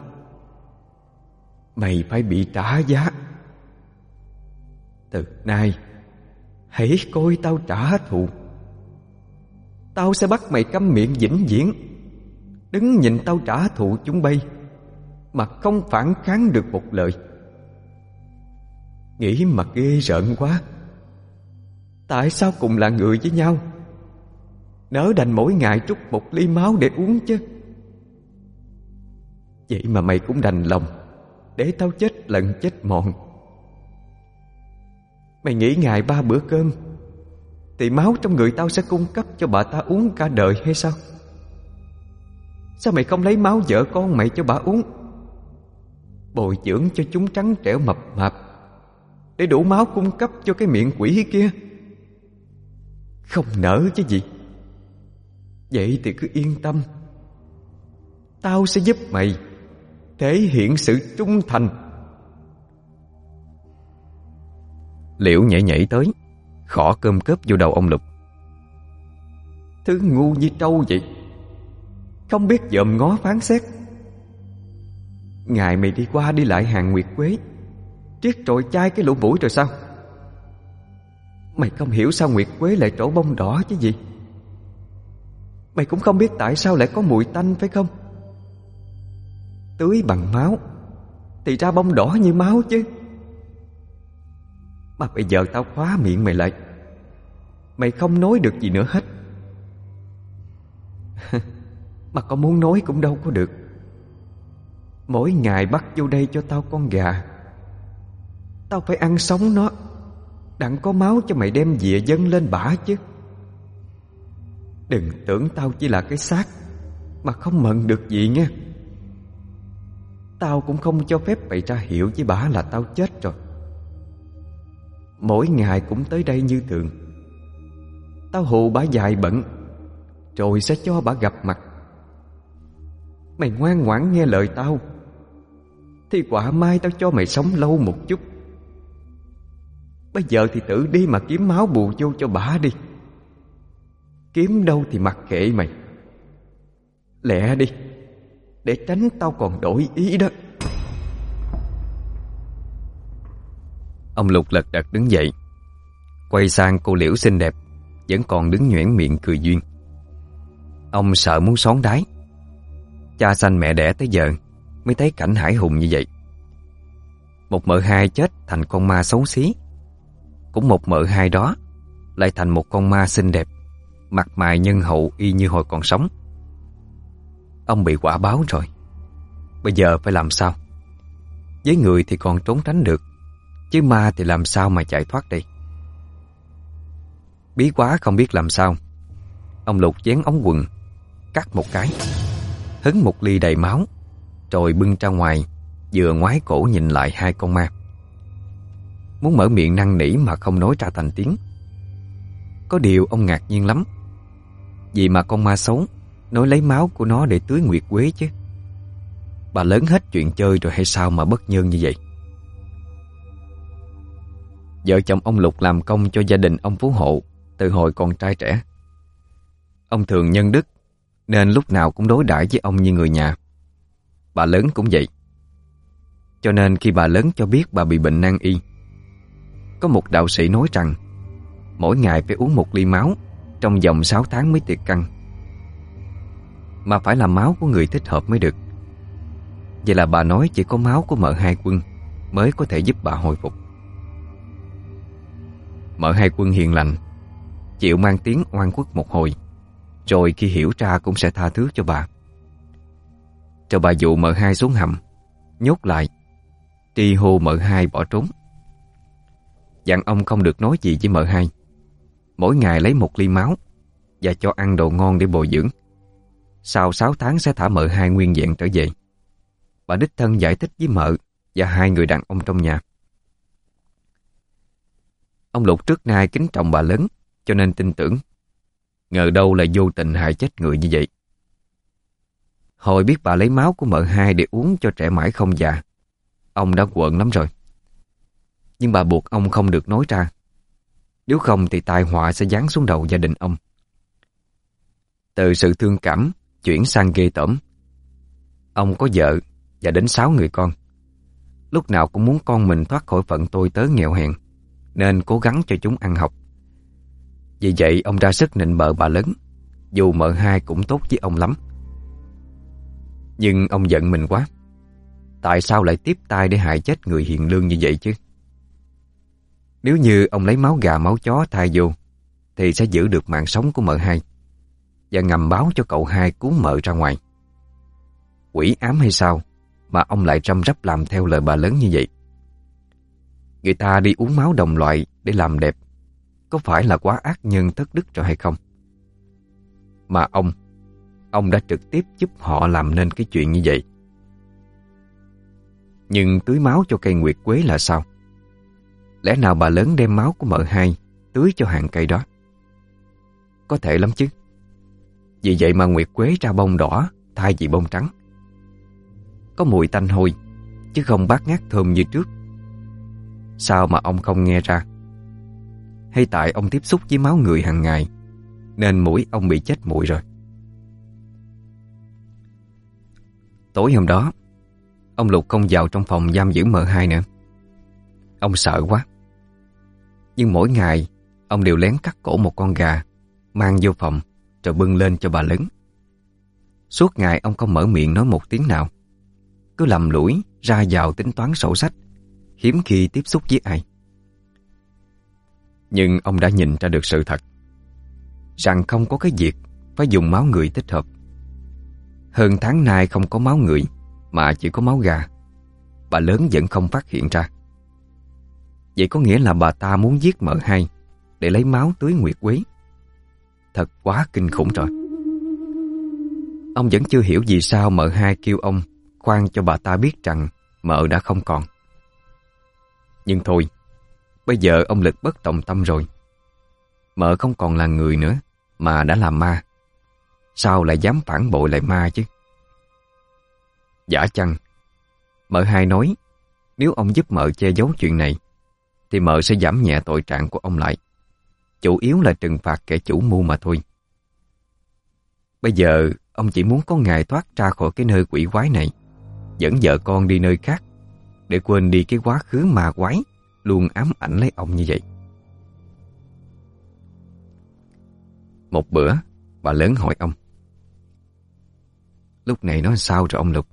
Speaker 1: Mày phải bị trả giá. Từ nay hãy coi tao trả thù. Tao sẽ bắt mày câm miệng vĩnh viễn, đứng nhìn tao trả thù chúng bay mà không phản kháng được một lời. Nghĩ mà ghê rợn quá. Tại sao cùng là người với nhau nỡ đành mỗi ngày trút một ly máu để uống chứ? Vậy mà mày cũng đành lòng để tao chết lận chết mòn. Mày nghĩ ngày ba bữa cơm thì máu trong người tao sẽ cung cấp cho bà ta uống cả đời hay sao? Sao mày không lấy máu vợ con mày cho bà uống, bồi dưỡng cho chúng trắng trẻo mập mạp để đủ máu cung cấp cho cái miệng quỷ kia? Không nỡ chứ gì. Vậy thì cứ yên tâm, tao sẽ giúp mày thể hiện sự trung thành. Liễu nhảy nhảy tới, khỏ cơm cớp vô đầu ông Lục. Thứ ngu như trâu vậy, không biết dòm ngó phán xét. Ngày mày đi qua đi lại hàng Nguyệt Quế, triết trội chai cái lỗ mũi rồi sao? Mày không hiểu sao Nguyệt Quế lại trổ bông đỏ chứ gì? Mày cũng không biết tại sao lại có mùi tanh phải không? Tưới bằng máu thì ra bông đỏ như máu chứ. Mà bây giờ tao khóa miệng mày lại, mày không nói được gì nữa hết. Mà có muốn nói cũng đâu có được. Mỗi ngày bắt vô đây cho tao con gà, tao phải ăn sống nó, đặng có máu cho mày đem dịa dâng lên bả chứ. Đừng tưởng tao chỉ là cái xác mà không mận được gì nha. Tao cũng không cho phép bày ra hiệu với bả là tao chết rồi. Mỗi ngày cũng tới đây như thường. Tao hù bả dài bận rồi sẽ cho bả gặp mặt. Mày ngoan ngoãn nghe lời tao thì quả mai tao cho mày sống lâu một chút. Bây giờ thì tự đi mà kiếm máu bù vô cho bả đi. Kiếm đâu thì mặc kệ mày. Lẹ đi, để tránh tao còn đổi ý đó. Ông Lục lật đật đứng dậy, quay sang cô Liễu xinh đẹp vẫn còn đứng nhoẻn miệng cười duyên. Ông sợ muốn xón đái. Cha sanh mẹ đẻ tới giờ mới thấy cảnh hãi hùng như vậy. Một mợ hai chết thành con ma xấu xí, cũng một mợ hai đó lại thành một con ma xinh đẹp, mặt mày nhân hậu y như hồi còn sống. Ông bị quả báo rồi. Bây giờ phải làm sao? Với người thì còn trốn tránh được, chứ ma thì làm sao mà chạy thoát đây? Bí quá không biết làm sao, ông Lục vén ống quần, cắt một cái, hứng một ly đầy máu, rồi bưng ra ngoài, vừa ngoái cổ nhìn lại hai con ma. Muốn mở miệng năn nỉ mà không nói ra thành tiếng. Có điều ông ngạc nhiên lắm, vì mà con ma xấu nói lấy máu của nó để tưới Nguyệt Quế chứ. Bà lớn hết chuyện chơi rồi hay sao mà bất nhân như vậy? Vợ chồng ông Lục làm công cho gia đình ông Phú Hộ từ hồi còn trai trẻ. Ông thường nhân đức nên lúc nào cũng đối đãi với ông như người nhà. Bà lớn cũng vậy. Cho nên khi bà lớn cho biết bà bị bệnh nan y, có một đạo sĩ nói rằng mỗi ngày phải uống một ly máu trong vòng sáu tháng mới tiệt căn, mà phải là máu của người thích hợp mới được. Vậy là bà nói chỉ có máu của mợ Hai Quân mới có thể giúp bà hồi phục. Mợ Hai Quân hiền lành, chịu mang tiếng oan khuất một hồi, rồi khi hiểu ra cũng sẽ tha thứ cho bà. Rồi bà dụ mợ Hai xuống hầm, nhốt lại, tri hô mợ Hai bỏ trốn. Dặn ông không được nói gì với mợ Hai, mỗi ngày lấy một ly máu và cho ăn đồ ngon để bồi dưỡng. Sau sáu tháng sẽ thả mợ Hai nguyên vẹn trở về. Bà đích thân giải thích với mợ và hai người đàn ông trong nhà. Ông Lục trước nay kính trọng bà lớn, cho nên tin tưởng. Ngờ đâu là vô tình hại chết người như vậy. Hồi biết bà lấy máu của mợ Hai để uống cho trẻ mãi không già, ông đã quợn lắm rồi. Nhưng bà buộc ông không được nói ra, nếu không thì tai họa sẽ giáng xuống đầu gia đình ông. Từ sự thương cảm chuyển sang ghê tởm. Ông có vợ và đến sáu người con. Lúc nào cũng muốn con mình thoát khỏi phận tôi tớ nghèo hèn, nên cố gắng cho chúng ăn học. Vì vậy ông ra sức nịnh bợ bà lớn, dù mợ Hai cũng tốt với ông lắm. Nhưng ông giận mình quá. Tại sao lại tiếp tay để hại chết người hiền lương như vậy chứ? Nếu như ông lấy máu gà máu chó thay vô, thì sẽ giữ được mạng sống của mợ Hai và ngầm báo cho cậu Hai cứu mợ ra ngoài. Quỷ ám hay sao mà ông lại răm rắp làm theo lời bà lớn như vậy? Người ta đi uống máu đồng loại để làm đẹp, có phải là quá ác nhân thất đức rồi hay không? Mà ông, ông đã trực tiếp giúp họ làm nên cái chuyện như vậy. Nhưng tưới máu cho cây nguyệt quế là sao? Lẽ nào bà lớn đem máu của mợ Hai tưới cho hàng cây đó? Có thể lắm chứ. Vì vậy mà nguyệt quế ra bông đỏ thay vì bông trắng. Có mùi tanh hôi, chứ không bát ngát thơm như trước. Sao mà ông không nghe ra? Hay tại ông tiếp xúc với máu người hàng ngày, nên mũi ông bị chết muội rồi? Tối hôm đó, ông Lục không vào trong phòng giam giữ mợ Hai nữa. Ông sợ quá. Nhưng mỗi ngày ông đều lén cắt cổ một con gà, mang vô phòng rồi bưng lên cho bà lớn. Suốt ngày ông không mở miệng nói một tiếng nào, cứ lầm lũi ra vào tính toán sổ sách, hiếm khi tiếp xúc với ai. Nhưng ông đã nhìn ra được sự thật, rằng không có cái việc phải dùng máu người thích hợp. Hơn tháng nay không có máu người mà chỉ có máu gà, bà lớn vẫn không phát hiện ra. Vậy có nghĩa là bà ta muốn giết mợ Hai để lấy máu tưới nguyệt quế. Thật quá kinh khủng rồi. Ông vẫn chưa hiểu vì sao mợ Hai kêu ông khoan cho bà ta biết rằng mợ đã không còn. Nhưng thôi, bây giờ ông Lực bất tòng tâm rồi. Mợ không còn là người nữa, mà đã là ma. Sao lại dám phản bội lại ma chứ? Giả chăng mợ Hai nói nếu ông giúp mợ che giấu chuyện này, thì mợ sẽ giảm nhẹ tội trạng của ông lại, chủ yếu là trừng phạt kẻ chủ mưu mà thôi. Bây giờ ông chỉ muốn có ngày thoát ra khỏi cái nơi quỷ quái này, dẫn vợ con đi nơi khác, để quên đi cái quá khứ ma quái luôn ám ảnh lấy ông như vậy. Một bữa, bà lớn hỏi ông: lúc này nói sao rồi ông Lục?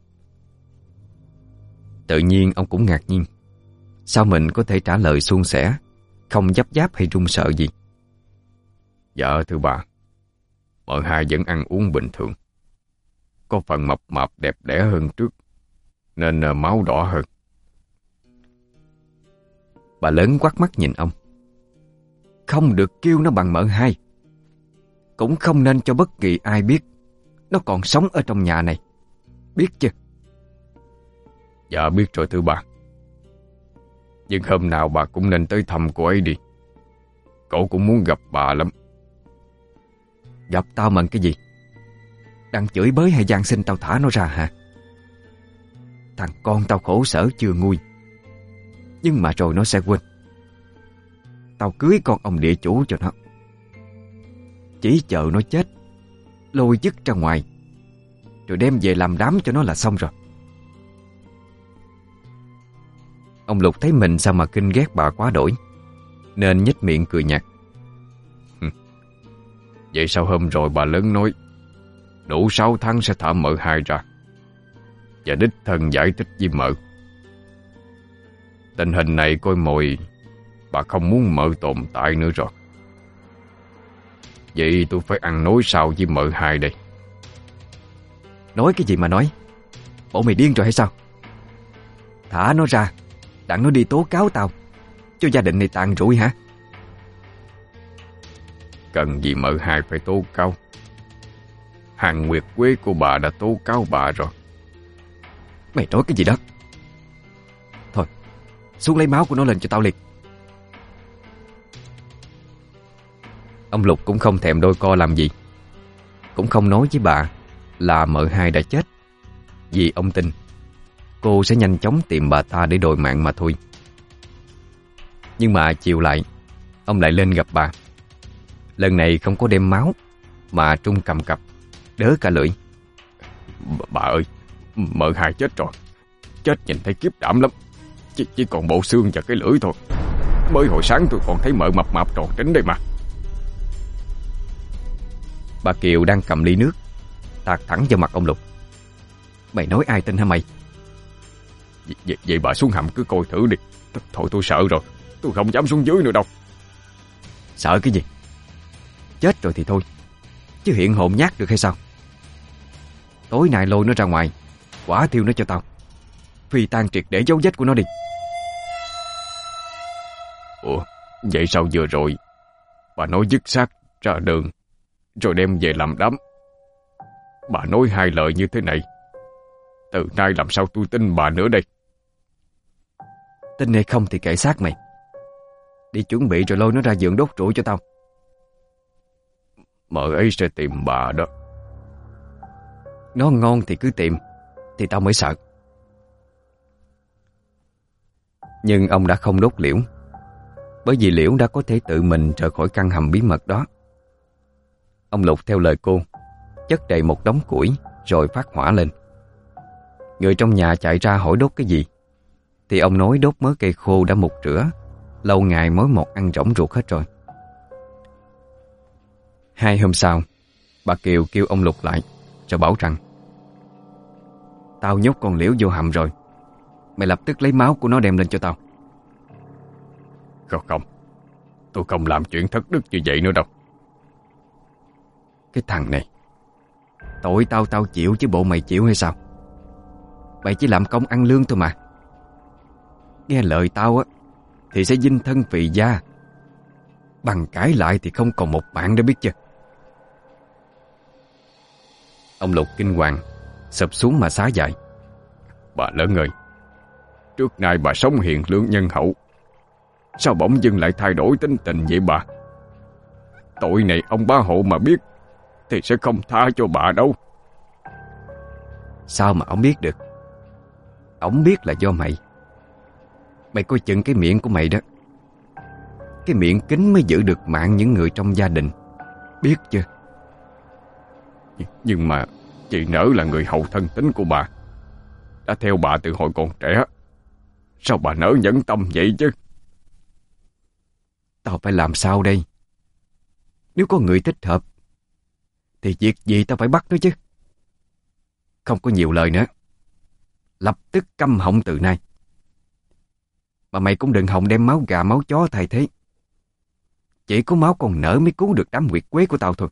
Speaker 1: Tự nhiên ông cũng ngạc nhiên. Sao mình có thể trả lời suôn sẻ, không giáp giáp hay run sợ gì?
Speaker 2: Dạ thưa bà, mợ Hai vẫn ăn uống bình thường, có phần mập mạp đẹp đẽ hơn trước, nên máu đỏ hơn.
Speaker 1: Bà lớn quát mắt nhìn ông: không được kêu nó bằng mợ Hai, cũng không nên cho bất kỳ ai biết nó còn sống ở trong nhà này, biết chưa?
Speaker 2: Dạ biết rồi thưa bà. Nhưng hôm nào bà cũng nên tới thăm cô ấy đi, cậu cũng muốn gặp bà lắm.
Speaker 1: Gặp tao mần cái gì? Đang chửi bới hay gian xin tao thả nó ra hả? Thằng con tao khổ sở chưa nguôi, nhưng mà rồi nó sẽ quên. Tao cưới con ông địa chủ cho nó, chỉ chờ nó chết, lôi dứt ra ngoài, rồi đem về làm đám cho nó là xong rồi. Ông Lục thấy mình sao mà kinh ghét bà quá đổi, nên nhếch miệng cười nhạt.
Speaker 2: Vậy sao hôm rồi bà lớn nói đủ sáu tháng sẽ thả mợ hai ra, và đích thân giải thích với mợ. Tình hình này coi mồi bà không muốn mợ tồn tại nữa rồi. Vậy tôi phải ăn nói sao với mợ hai đây?
Speaker 1: Nói cái gì mà nói? Bộ mày điên rồi hay sao? Thả nó ra, đặng nó đi tố cáo tao, cho gia đình này tàn rụi hả?
Speaker 2: Cần gì mợ hai phải tố cáo? Hàng Nguyệt Quế của bà đã tố cáo bà rồi.
Speaker 1: Mày nói cái gì đó? Thôi, xuống lấy máu của nó lên cho tao liền. Ông Lục cũng không thèm đôi co làm gì, cũng không nói với bà là mợ hai đã chết, vì ông tin cô sẽ nhanh chóng tìm bà ta để đòi mạng mà thôi. Nhưng mà chiều lại, ông lại lên gặp bà. Lần này không có đem máu, mà Trung cầm cặp, đớ cả lưỡi.
Speaker 2: B Bà ơi, mợ hai chết rồi. Chết nhìn thấy kiếp đảm lắm. Chỉ, chỉ còn bộ xương và cái lưỡi thôi. Mới hồi sáng tôi còn thấy mợ mập mạp tròn trĩnh đây mà.
Speaker 1: Bà Kiều đang cầm ly nước tạt thẳng vào mặt ông Lục. Mày nói ai tin hả mày?
Speaker 2: Vậy, vậy, vậy bà xuống hầm cứ coi thử đi. Thôi tôi sợ rồi, tôi không dám xuống dưới nữa đâu.
Speaker 1: Sợ cái gì? Chết rồi thì thôi, chứ hiện hồn nhát được hay sao? Tối nay lôi nó ra ngoài, quả thiêu nó cho tao, phi tan triệt để dấu vết của nó đi.
Speaker 2: Ủa, vậy sao vừa rồi bà nói dứt xác ra đường rồi đem về làm đám? Bà nói hai lời như thế này, từ nay làm sao tôi tin bà nữa đây?
Speaker 1: Tin hay không thì kệ xác mày. Đi chuẩn bị rồi lôi nó ra giường đốt trụi cho tao.
Speaker 2: Mợ ấy sẽ tìm bà đó.
Speaker 1: Nó ngon thì cứ tìm, thì tao mới sợ. Nhưng ông đã không đốt Liễu, bởi vì Liễu đã có thể tự mình rời khỏi căn hầm bí mật đó. Ông Lục theo lời cô chất đầy một đống củi rồi phát hỏa lên. Người trong nhà chạy ra hỏi đốt cái gì, thì ông nói đốt mớ cây khô đã mục rửa, lâu ngày mối một ăn rỗng ruột hết rồi. Hai hôm sau, bà Kiều kêu ông Lục lại rồi bảo rằng: Tao nhốt con Liễu vô hầm rồi, mày lập tức lấy máu của nó đem lên cho tao.
Speaker 2: Không không, tôi không làm chuyện thất đức như vậy nữa đâu.
Speaker 1: Cái thằng này, tội tao tao chịu chứ bộ mày chịu hay sao? Mày chỉ làm công ăn lương thôi mà. Nghe lời tao á thì sẽ dinh thân phì gia, bằng cãi lại thì không còn một bạn đã biết chưa. Ông Lục kinh hoàng, sụp xuống mà xá dại.
Speaker 2: Bà lớn ơi, trước nay bà sống hiền lương nhân hậu, sao bỗng dưng lại thay đổi tính tình vậy bà? Tội này ông bá hộ mà biết thì sẽ không tha cho bà đâu.
Speaker 1: Sao mà ông biết được? Ông biết là do mày. Mày coi chừng cái miệng của mày đó. Cái miệng kín mới giữ được mạng những người trong gia đình, biết chưa?
Speaker 2: Nhưng mà chị Nở là người hậu thân tín của bà, đã theo bà từ hồi còn trẻ. Sao bà Nở nhẫn tâm vậy chứ?
Speaker 1: Tao phải làm sao đây? Nếu có người thích hợp thì việc gì tao phải bắt nó chứ. Không có nhiều lời nữa, lập tức câm họng từ nay. Mà mày cũng đừng hòng đem máu gà máu chó thay thế. Chỉ có máu con Nở mới cứu được đám Nguyệt Quế của tao thôi.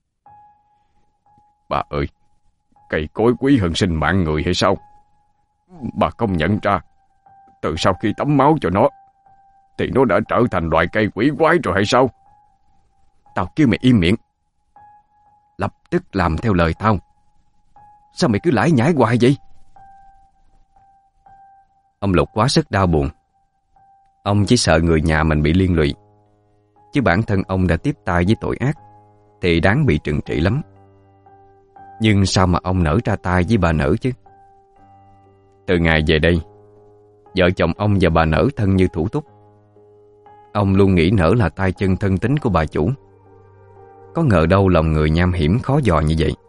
Speaker 2: Bà ơi, cây cối quý hơn sinh mạng người hay sao? Bà không nhận ra từ sau khi tắm máu cho nó thì nó đã trở thành loại cây quỷ quái rồi hay sao?
Speaker 1: Tao kêu mày im miệng, lập tức làm theo lời tao. Sao mày cứ lải nhải hoài vậy? Ông Lục quá sức đau buồn. Ông chỉ sợ người nhà mình bị liên lụy, chứ bản thân ông đã tiếp tay với tội ác thì đáng bị trừng trị lắm. Nhưng sao mà ông nỡ ra tay với bà Nở chứ? Từ ngày về đây, vợ chồng ông và bà Nở thân như thủ túc. Ông luôn nghĩ Nở là tay chân thân tín của bà chủ. Có ngờ đâu lòng người nham hiểm khó dò như vậy.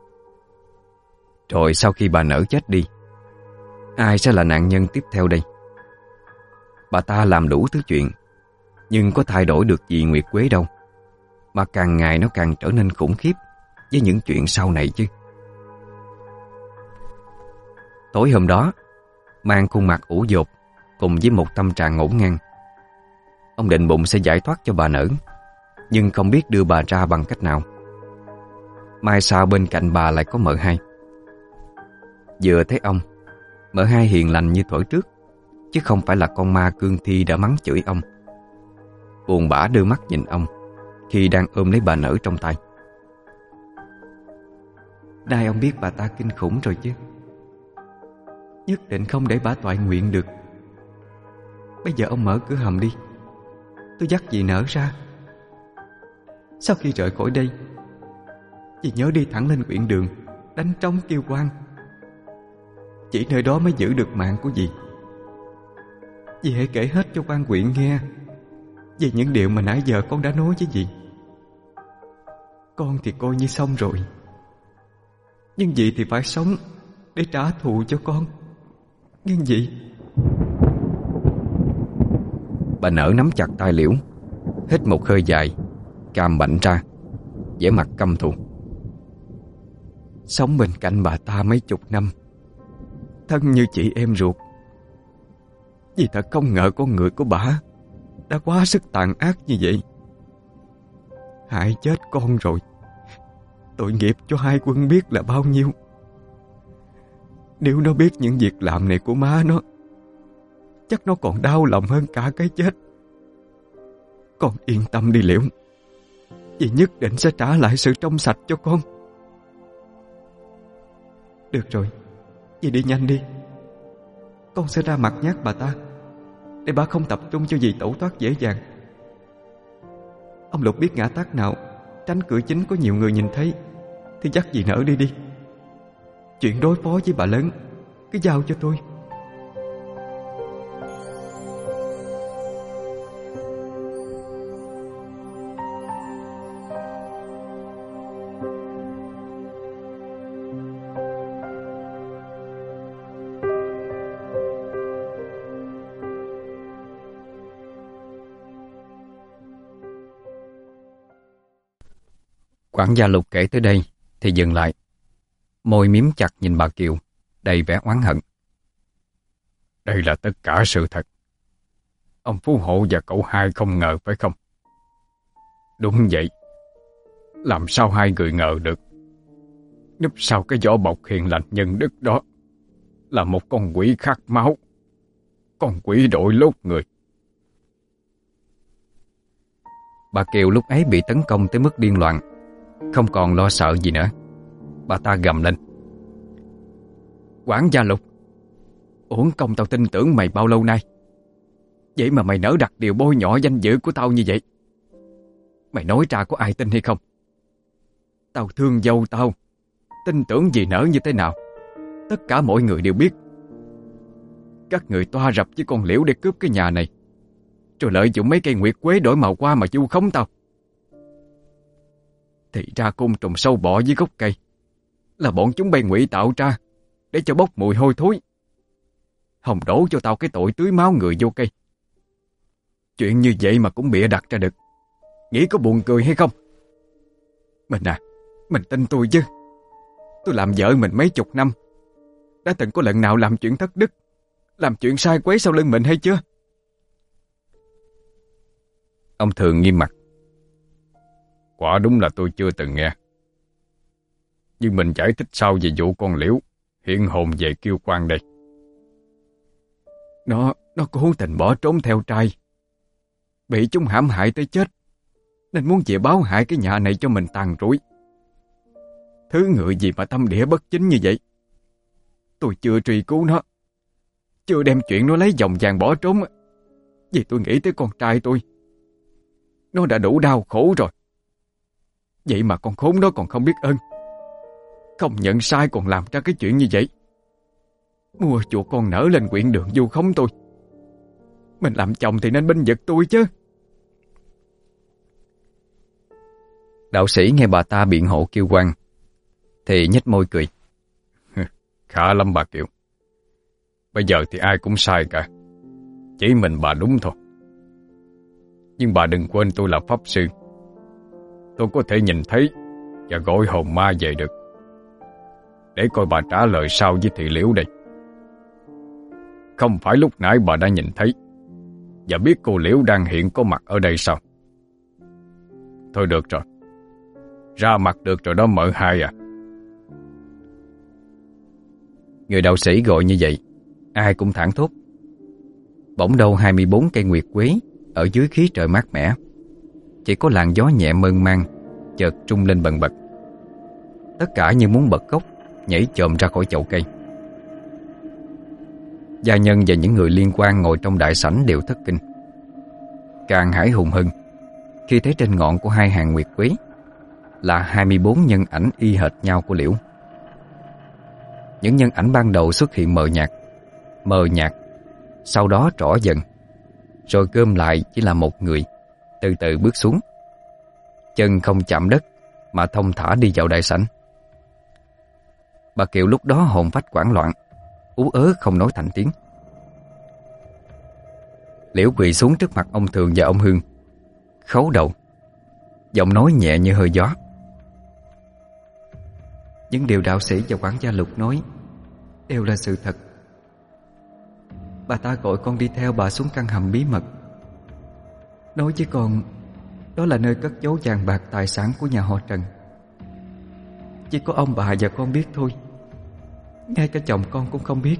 Speaker 1: Rồi sau khi bà Nở chết đi, ai sẽ là nạn nhân tiếp theo đây? Bà ta làm đủ thứ chuyện, nhưng có thay đổi được gì Nguyệt Quế đâu. Mà càng ngày nó càng trở nên khủng khiếp với những chuyện sau này chứ. Tối hôm đó, mang khuôn mặt ủ dột cùng với một tâm trạng ngổn ngang, ông định bụng sẽ giải thoát cho bà Nở, nhưng không biết đưa bà ra bằng cách nào. Mai sau bên cạnh bà lại có mợ hai. Vừa thấy ông, mợ hai hiền lành như thuở trước, chứ không phải là con ma cương thi đã mắng chửi ông. Buồn bã đưa mắt nhìn ông khi đang ôm lấy bà Nở trong tay. Nay ông biết bà ta kinh khủng rồi chứ. Nhất định không để bà toại nguyện được. Bây giờ ông mở cửa hầm đi, tôi dắt dì Nở ra. Sau khi rời khỏi đây, dì nhớ đi thẳng lên quyện đường, đánh trống kêu quan. Chỉ nơi đó mới giữ được mạng của dì. Dì hãy kể hết cho quan quyện nghe về những điều mà nãy giờ con đã nói với dì. Con thì coi như xong rồi, nhưng dì thì phải sống để trả thù cho con. Nhưng dì... Bà Nở nắm chặt tay Liễu, hít một hơi dài, càm bạnh ra, vẻ mặt căm thù. Sống bên cạnh bà ta mấy chục năm, thân như chị em ruột, dì thật không ngờ con người của bà đã quá sức tàn ác như vậy. Hại chết con rồi, tội nghiệp cho hai Quân biết là bao nhiêu. Nếu nó biết những việc làm này của má nó, chắc nó còn đau lòng hơn cả cái chết. Con yên tâm đi Liễu, dì nhất định sẽ trả lại sự trong sạch cho con. Được rồi, dì đi nhanh đi. Con sẽ ra mặt nhát bà ta, để bà không tập trung cho dì tẩu thoát dễ dàng. Ông Lục biết ngã tắc nào tránh cửa chính có nhiều người nhìn thấy thì dắt dì Nở đi đi. Chuyện đối phó với bà lớn cứ giao cho tôi. Quản gia Lục kể tới đây thì dừng lại, môi miếm chặt nhìn bà Kiều, đầy vẻ oán hận.
Speaker 2: Đây là tất cả sự thật. Ông Phú Hộ và cậu hai không ngờ phải không? Đúng vậy. Làm sao hai người ngờ được? Núp sau cái vỏ bọc hiền lành nhân đức đó là một con quỷ khát máu, con quỷ đội lốt người.
Speaker 1: Bà Kiều lúc ấy bị tấn công tới mức điên loạn, không còn lo sợ gì nữa. Bà ta gầm lên. Quản gia Lục, uổng công tao tin tưởng mày bao lâu nay, vậy mà mày nỡ đặt điều bôi nhọ danh dự của tao như vậy. Mày nói ra có ai tin hay không? Tao thương dâu tao, tin tưởng dì Nở như thế nào, tất cả mọi người đều biết. Các người toa rập với con Liễu để cướp cái nhà này, rồi lợi dụng mấy cây nguyệt quế đổi màu qua mà vu khống tao. Thì ra côn trùng sâu bọ dưới gốc cây là bọn chúng bay ngụy tạo ra để cho bốc mùi hôi thối. Hồng đổ cho tao cái tội tưới máu người vô cây. Chuyện như vậy mà cũng bịa đặt ra được, nghĩ có buồn cười hay không? Mình à, mình tin tôi chứ. Tôi làm vợ mình mấy chục năm, đã từng có lần nào làm chuyện thất đức, làm chuyện sai quấy sau lưng mình hay chưa? Ông Thường nghiêm mặt.
Speaker 2: Quả đúng là tôi chưa từng nghe. Nhưng mình giải thích sau về vụ con Liễu hiện hồn về kiêu quan đây.
Speaker 1: Nó, nó cố tình bỏ trốn theo trai, bị chúng hãm hại tới chết, nên muốn về báo hại cái nhà này cho mình tàn rủi. Thứ người gì mà tâm địa bất chính như vậy. Tôi chưa truy cứu nó, chưa đem chuyện nó lấy vòng vàng bỏ trốn, vì tôi nghĩ tới con trai tôi. Nó đã đủ đau khổ rồi, vậy mà con khốn đó còn không biết ơn, không nhận sai còn làm ra cái chuyện như vậy. Mua chuột con Nở lên quyện đường vu khống tôi. Mình làm chồng thì nên bênh vực tôi chứ. Đạo sĩ nghe bà ta biện hộ kêu oan thì nhếch môi cười.
Speaker 2: Khá lắm bà Kiều. Bây giờ thì ai cũng sai cả. Chỉ mình bà đúng thôi. Nhưng bà đừng quên tôi là pháp sư. Tôi có thể nhìn thấy và gọi hồn ma về được. Để coi bà trả lời sao với thị Liễu đây. Không phải lúc nãy bà đã nhìn thấy và biết cô Liễu đang hiện có mặt ở đây sao? Thôi được rồi. Ra mặt được rồi đó mợ hai à.
Speaker 1: Người đạo sĩ gọi như vậy, ai cũng thảng thốt. Bỗng đâu hai mươi bốn cây nguyệt quế ở dưới khí trời mát mẻ, chỉ có làn gió nhẹ mơn man chợt trung lên bần bật. Tất cả như muốn bật gốc, nhảy chồm ra khỏi chậu cây. Gia nhân và những người liên quan ngồi trong đại sảnh đều thất kinh. Càng hãi hùng hơn khi thấy trên ngọn của hai hàng nguyệt quế là hai mươi bốn nhân ảnh y hệt nhau của Liễu. Những nhân ảnh ban đầu xuất hiện mờ nhạt, mờ nhạt, sau đó rõ dần, rồi gom lại chỉ là một người, từ từ bước xuống. Chân không chạm đất mà thông thả đi vào đại sảnh. Bà Kiều lúc đó hồn phách hoảng loạn, ú ớ không nói thành tiếng. Liễu quỳ xuống trước mặt ông Thường và ông Hương, khấu đầu, giọng nói nhẹ như hơi gió. Những điều đạo sĩ và quản gia Lục nói đều là sự thật. Bà ta gọi con đi theo bà xuống căn hầm bí mật, nói với con đó là nơi cất giấu vàng bạc tài sản của nhà họ Trần. Chỉ có ông bà và con biết thôi, ngay cả chồng con cũng không biết.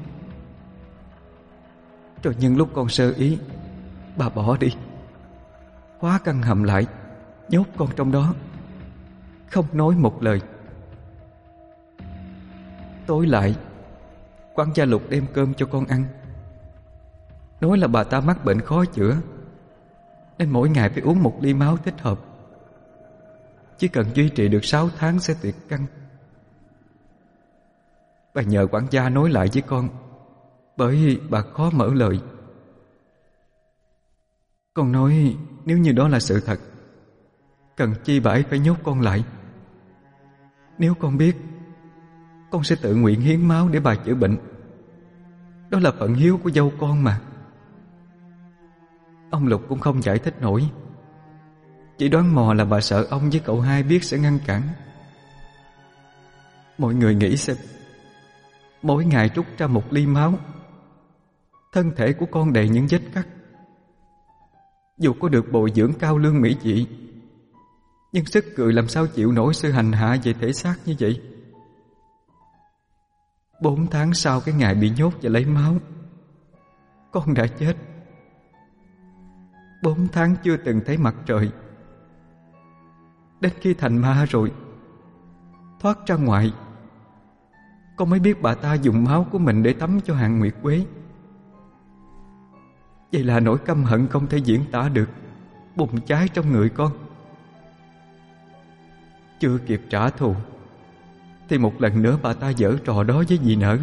Speaker 1: Rồi nhân lúc con sơ ý, bà bỏ đi, khóa căn hầm lại, nhốt con trong đó, không nói một lời. Tối lại, quản gia Lục đem cơm cho con ăn, nói là bà ta mắc bệnh khó chữa nên mỗi ngày phải uống một ly máu thích hợp. Chỉ cần duy trì được sáu tháng sẽ tuyệt căn. Bà nhờ quản gia nói lại với con, bởi bà khó mở lời. Con nói nếu như đó là sự thật, cần chi bà ấy phải nhốt con lại. Nếu con biết, con sẽ tự nguyện hiến máu để bà chữa bệnh. Đó là phận hiếu của dâu con mà. Ông Lục cũng không giải thích nổi, chỉ đoán mò là bà sợ ông với cậu hai biết sẽ ngăn cản. Mọi người nghĩ xem, mỗi ngày trút ra một ly máu, thân thể của con đầy những vết cắt. Dù có được bồi dưỡng cao lương mỹ vị, nhưng sức cười làm sao chịu nổi sự hành hạ về thể xác như vậy. Bốn tháng sau cái ngày bị nhốt và lấy máu, con đã chết. Bốn tháng chưa từng thấy mặt trời. Đến khi thành ma rồi, thoát ra ngoài, con mới biết bà ta dùng máu của mình để tắm cho hàng nguyệt quế. Vậy là nỗi căm hận không thể diễn tả được bùng cháy trong người con. Chưa kịp trả thù thì một lần nữa bà ta giở trò đó với dì Nở.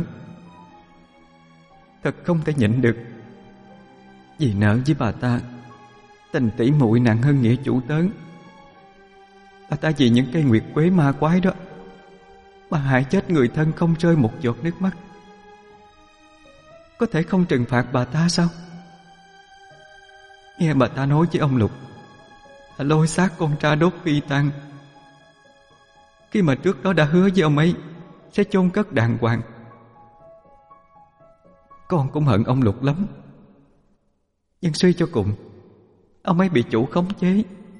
Speaker 1: Thật không thể nhịn được. Dì Nở với bà ta tình tỷ muội nặng hơn nghĩa chủ tớn. Bà ta vì những cây nguyệt quế ma quái đó mà hại chết người thân không rơi một giọt nước mắt. Có thể không trừng phạt bà ta sao? Nghe bà ta nói với ông Lục là lôi xác con ra đốt phi tang, khi mà trước đó đã hứa với ông ấy sẽ chôn cất đàng hoàng. Con cũng hận ông Lục lắm, nhưng suy cho cùng ông ấy bị chủ khống chế.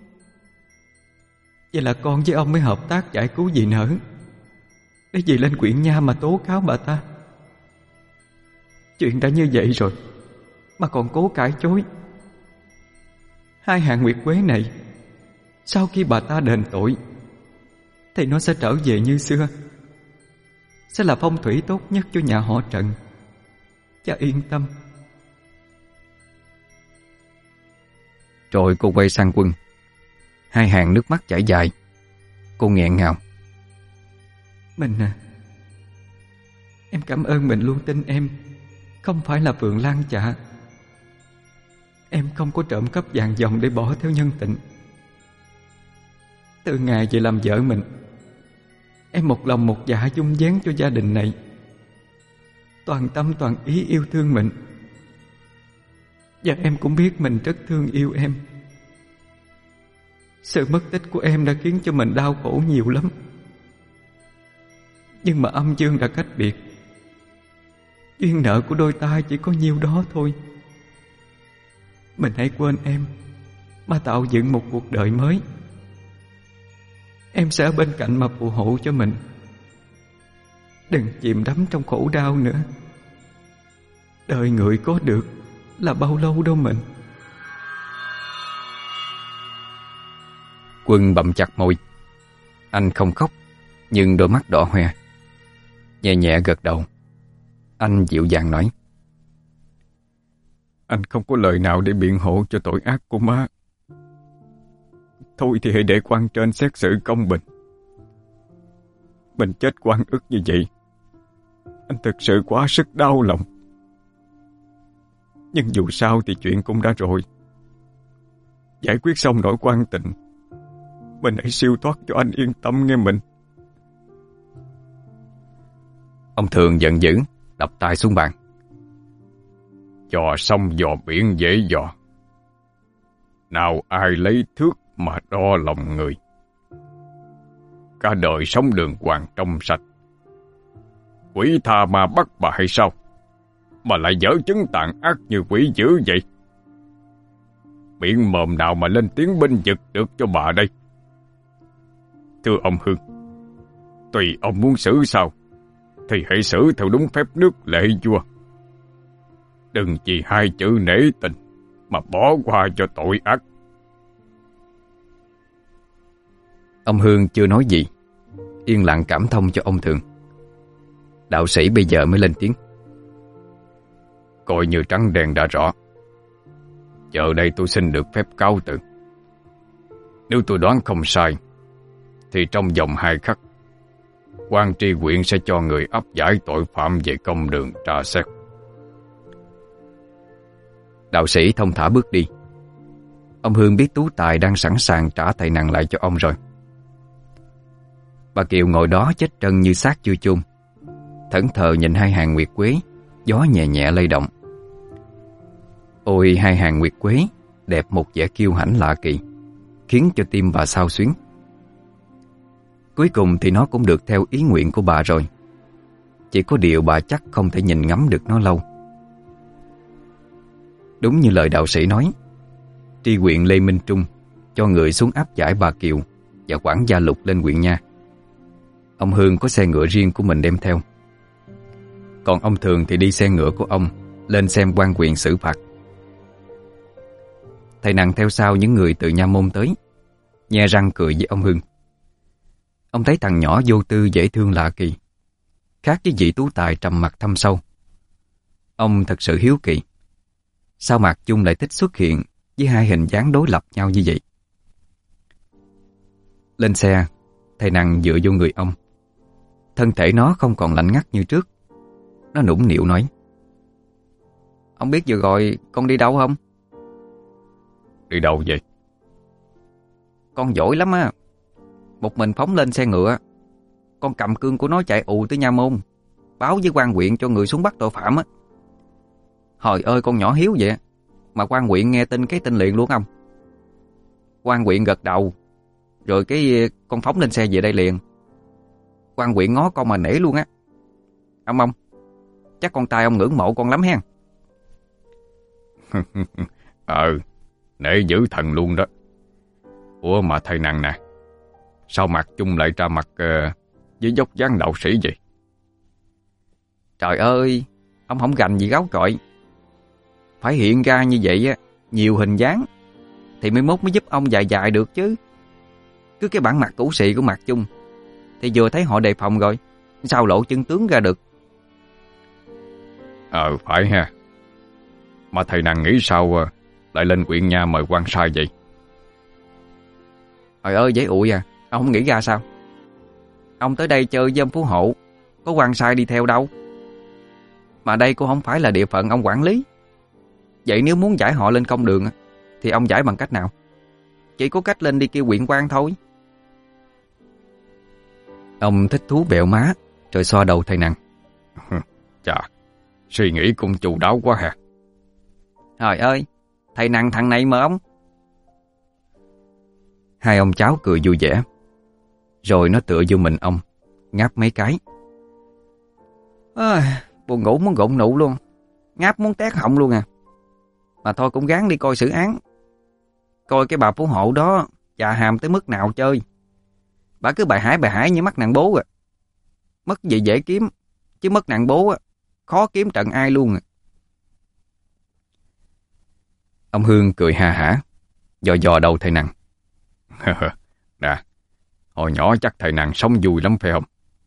Speaker 1: Vậy là con với ông mới hợp tác giải cứu dì Nở, để dì lên Quyện Nha mà tố cáo bà ta. Chuyện đã như vậy rồi mà còn cố cãi chối. Hai hàng nguyệt quế này, sau khi bà ta đền tội thì nó sẽ trở về như xưa, sẽ là phong thủy tốt nhất cho nhà họ Trần. Cha yên tâm. Rồi cô quay sang Quân, hai hàng nước mắt chảy dài. Cô nghẹn ngào. Mình à, em cảm ơn mình luôn tin em không phải là Phượng Lan Chạ. Em không có trộm cắp vàng dòng để bỏ theo nhân tình. Từ ngày về làm vợ mình, em một lòng một dạ dung dáng cho gia đình này, toàn tâm toàn ý yêu thương mình.
Speaker 3: Và em cũng biết mình rất thương yêu em. Sự mất tích của em đã khiến cho mình đau khổ nhiều lắm. Nhưng mà âm dương đã cách biệt. Duyên nợ của đôi ta chỉ có nhiêu đó thôi. Mình hãy quên em mà tạo dựng một cuộc đời mới. Em sẽ ở bên cạnh mà phù hộ cho mình. Đừng chìm đắm trong khổ đau nữa. Đời người có được là bao lâu đâu mình.
Speaker 1: Quân bậm chặt môi. Anh không khóc, nhưng đôi mắt đỏ hoe. Nhẹ nhẹ gật đầu. Anh dịu dàng nói:
Speaker 2: Anh không có lời nào để biện hộ cho tội ác của má. Thôi thì hãy để quan trên xét xử công bình. Mình chết oan ức như vậy, anh thực sự quá sức đau lòng. Nhưng dù sao thì chuyện cũng đã rồi. Giải quyết xong nỗi quan tình, mình hãy siêu thoát cho anh yên tâm nghe mình.
Speaker 1: Ông Thường giận dữ, đập tay xuống bàn.
Speaker 2: Dò sông dò biển dễ dò, nào ai lấy thước mà đo lòng người. Cả đời sống đường hoàng trong sạch, quỷ tha mà bắt bà hay sao, mà lại dở chứng tàn ác như quỷ dữ vậy? Miệng mồm nào mà lên tiếng bênh vực được cho bà đây? Thưa ông Hương, tùy ông muốn xử sao thì hãy xử theo đúng phép nước lệ vua. Đừng vì hai chữ nể tình mà bỏ qua cho tội ác.
Speaker 1: Ông Hương chưa nói gì, yên lặng cảm thông cho ông Thường. Đạo sĩ bây giờ mới lên tiếng:
Speaker 2: Coi như trắng đen đã rõ. Giờ đây tôi xin được phép cáo từ. Nếu tôi đoán không sai, thì trong vòng hai khắc, quan tri huyện sẽ cho người áp giải tội phạm về công đường tra xét.
Speaker 1: Đạo sĩ thông thả bước đi. Ông Hương biết Tú Tài đang sẵn sàng trả thầy nặng lại cho ông rồi. Bà Kiều ngồi đó chết trân như xác chưa chôn, thẫn thờ nhìn hai hàng nguyệt quế, gió nhẹ nhẹ lay động. Ôi, hai hàng nguyệt quế đẹp một vẻ kiêu hãnh lạ kỳ, khiến cho tim bà xao xuyến. Cuối cùng thì nó cũng được theo ý nguyện của bà rồi. Chỉ có điều bà chắc không thể nhìn ngắm được nó lâu. Đúng như lời đạo sĩ nói, tri huyện Lê Minh Trung cho người xuống áp giải bà Kiều và quản gia Lục lên huyện nha. Ông Hương có xe ngựa riêng của mình đem theo, còn ông Thường thì đi xe ngựa của ông lên xem quan huyện xử phạt. Thầy nặng theo sau những người từ nha môn tới, nhe răng cười với ông Hương. Ông thấy thằng nhỏ vô tư dễ thương lạ kỳ, khác với vị Tú Tài trầm mặc thâm sâu. Ông thật sự hiếu kỳ, sao Mạc Chung lại thích xuất hiện với hai hình dáng đối lập nhau như vậy? Lên xe, thầy nặng dựa vô người ông. Thân thể nó không còn lạnh ngắt như trước. Nó nũng nịu nói: Ông biết vừa gọi con đi đâu không?
Speaker 2: Đi đâu vậy?
Speaker 1: Con giỏi lắm á. Một mình phóng lên xe ngựa, con cầm cương của nó chạy ù tới nha môn, báo với quan huyện cho người xuống bắt tội phạm á. Hồi ơi, con nhỏ hiếu vậy mà quan huyện nghe tin cái tin liền luôn ông. Quan huyện gật đầu, rồi cái con phóng lên xe về đây liền. Quan huyện ngó con mà nể luôn á. Ông ông, chắc con trai ông ngưỡng mộ con lắm hen.
Speaker 2: Ờ, nể dữ thần luôn đó. Ủa mà thầy nặng nè, sao Mạc Chung lại ra mặt uh, với dốc dáng đạo sĩ vậy?
Speaker 1: Trời ơi, ông không gành gì gáo trọi. Phải hiện ra như vậy á, nhiều hình dáng thì mới mốt mới giúp ông dài dài được chứ. Cứ cái bản mặt cũ xị của Mạc Chung thì vừa thấy họ đề phòng rồi, sao lộ chân tướng ra được.
Speaker 2: Ờ phải ha. Mà thầy nàng nghĩ sao uh, lại lên huyện nha mời quan sai vậy?
Speaker 1: Trời ơi, dễ ụi à. Ông không nghĩ ra sao? Ông tới đây chơi với ông Phú Hộ, có quan sai đi theo đâu. Mà đây cũng không phải là địa phận ông quản lý. Vậy nếu muốn giải họ lên công đường thì ông giải bằng cách nào? Chỉ có cách lên đi kêu huyện quan thôi. Ông thích thú bẹo má, rồi xoa đầu thầy nặng.
Speaker 2: Chà, suy nghĩ cũng chu đáo quá hả?
Speaker 1: Trời ơi,
Speaker 4: Thầy nằng thằng này mà ông.
Speaker 1: Hai ông cháu cười vui vẻ. Rồi nó tựa vô mình ông, ngáp mấy cái.
Speaker 4: À, buồn ngủ muốn gụng nụ luôn, ngáp muốn tét họng luôn à. Mà thôi cũng gắng đi coi xử án. Coi cái bà phú hộ đó chà hàm tới mức nào chơi. Bà cứ bài hải bài hải như mắt nàng bố à. Mất gì dễ kiếm, chứ mất nàng bố á, khó kiếm trận ai luôn à.
Speaker 1: Ông Hương cười ha hả, dò dò đầu thầy Nằng.
Speaker 2: Nè, hồi nhỏ chắc thầy Nằng sống vui lắm phải không?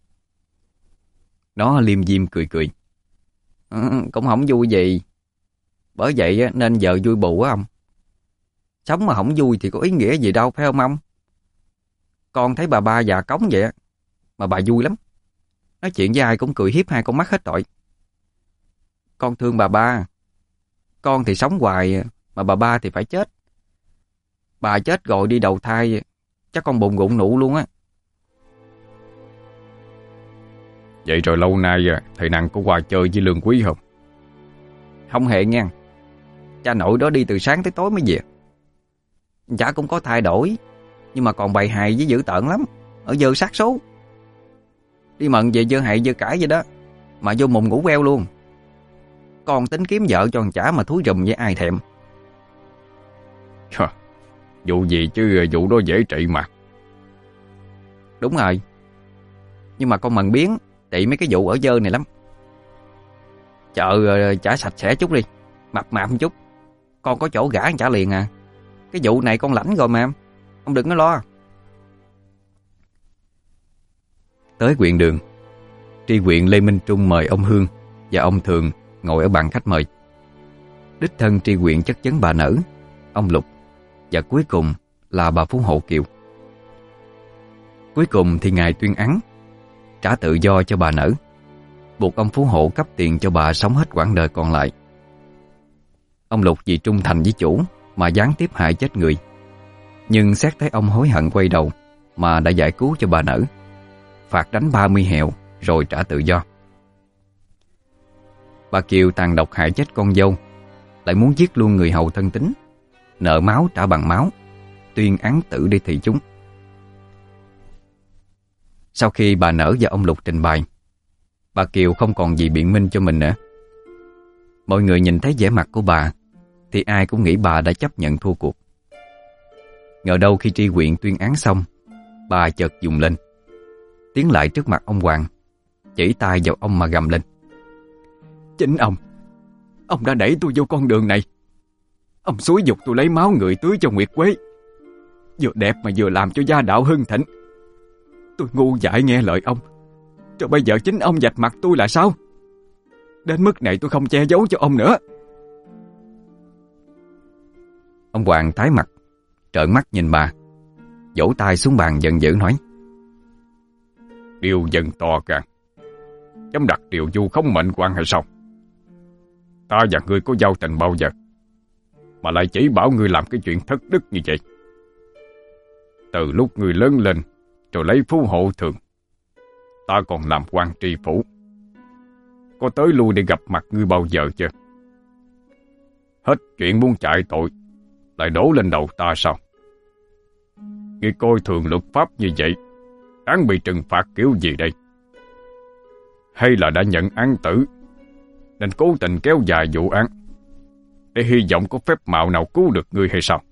Speaker 1: Nó liêm diêm cười cười.
Speaker 4: Ừ, cũng không vui gì. Bởi vậy á, nên giờ vui bù á ông. Sống mà không vui thì có ý nghĩa gì đâu phải không ông? Con thấy bà ba già cống vậy á, mà bà vui lắm. Nói chuyện với ai cũng cười hiếp hai con mắt hết tội. Con thương bà ba. Con thì sống hoài, mà bà ba thì phải chết. Bà chết rồi đi đầu thai, chắc con bụng gụng nụ luôn á.
Speaker 2: Vậy rồi lâu nay thầy Nằng có qua chơi với Lương Quý không?
Speaker 4: Không hề nha. Cha nội đó đi từ sáng tới tối mới về. Chả cũng có thay đổi, nhưng mà còn bày hài với dữ tợn lắm. Ở dơ sát số. Đi mận về dơ hại dơ cãi vậy đó, mà vô mùng ngủ queo luôn. Con tính kiếm vợ cho thằng chả mà thúi rùm với ai thèm.
Speaker 2: Vụ gì chứ vụ đó dễ trị mà.
Speaker 4: Đúng rồi. Nhưng mà con mần biến trị mấy cái vụ ở dơ này lắm. Chợ chả sạch sẽ chút đi, mập mạp một chút, con có chỗ gả thằng chả liền à. Cái vụ này con lãnh rồi mà em, ông đừng có lo.
Speaker 1: Tới quyện đường, tri huyện Lê Minh Trung mời ông Hương và ông Thường ngồi ở bàn khách mời. Đích thân tri huyện chất vấn bà Nở, ông Lục và cuối cùng là bà Phú Hộ Kiều. Cuối cùng thì ngài tuyên án trả tự do cho bà Nở, buộc ông Phú Hộ cấp tiền cho bà sống hết quãng đời còn lại. Ông Lục vì trung thành với chủ mà gián tiếp hại chết người, nhưng xét thấy ông hối hận quay đầu mà đã giải cứu cho bà Nở, phạt đánh ba mươi hẹo rồi trả tự do. Bà Kiều tàn độc hại chết con dâu, lại muốn giết luôn người hầu thân tín, nợ máu trả bằng máu, tuyên án tử đi thị chúng. Sau khi bà Nở và ông Lục trình bày, bà Kiều không còn gì biện minh cho mình nữa. Mọi người nhìn thấy vẻ mặt của bà thì ai cũng nghĩ bà đã chấp nhận thua cuộc. Ngờ đâu khi tri huyện tuyên án xong, bà chợt dùng lên, tiến lại trước mặt ông Hoàng, chỉ tay vào ông mà gầm lên.
Speaker 3: Chính ông, ông đã đẩy tôi vô con đường này. Ông xúi giục tôi lấy máu người tưới cho Nguyệt Quế, vừa đẹp mà vừa làm cho gia đạo hưng thịnh. Tôi ngu dại nghe lời ông, rồi bây giờ chính ông vạch mặt tôi là sao? Đến mức này tôi không che giấu cho ông nữa.
Speaker 1: Ông Hoàng tái mặt, trợn mắt nhìn bà, vỗ tay xuống bàn giận dữ nói.
Speaker 2: Điều dân to gan, dám đặt điều du không mệnh quan hay sao? Ta và ngươi có giao tình bao giờ mà lại chỉ bảo ngươi làm cái chuyện thất đức như vậy? Từ lúc ngươi lớn lên rồi lấy Phú Hộ Thường, ta còn làm quan tri phủ, có tới lui để gặp mặt ngươi bao giờ chưa? Hết chuyện muốn chạy tội lại đổ lên đầu ta sao? Ngươi coi thường luật pháp như vậy, đáng bị trừng phạt kiểu gì đây? Hay là đã nhận án tử nên cố tình kéo dài vụ án để hy vọng có phép màu nào cứu được ngươi hay sao?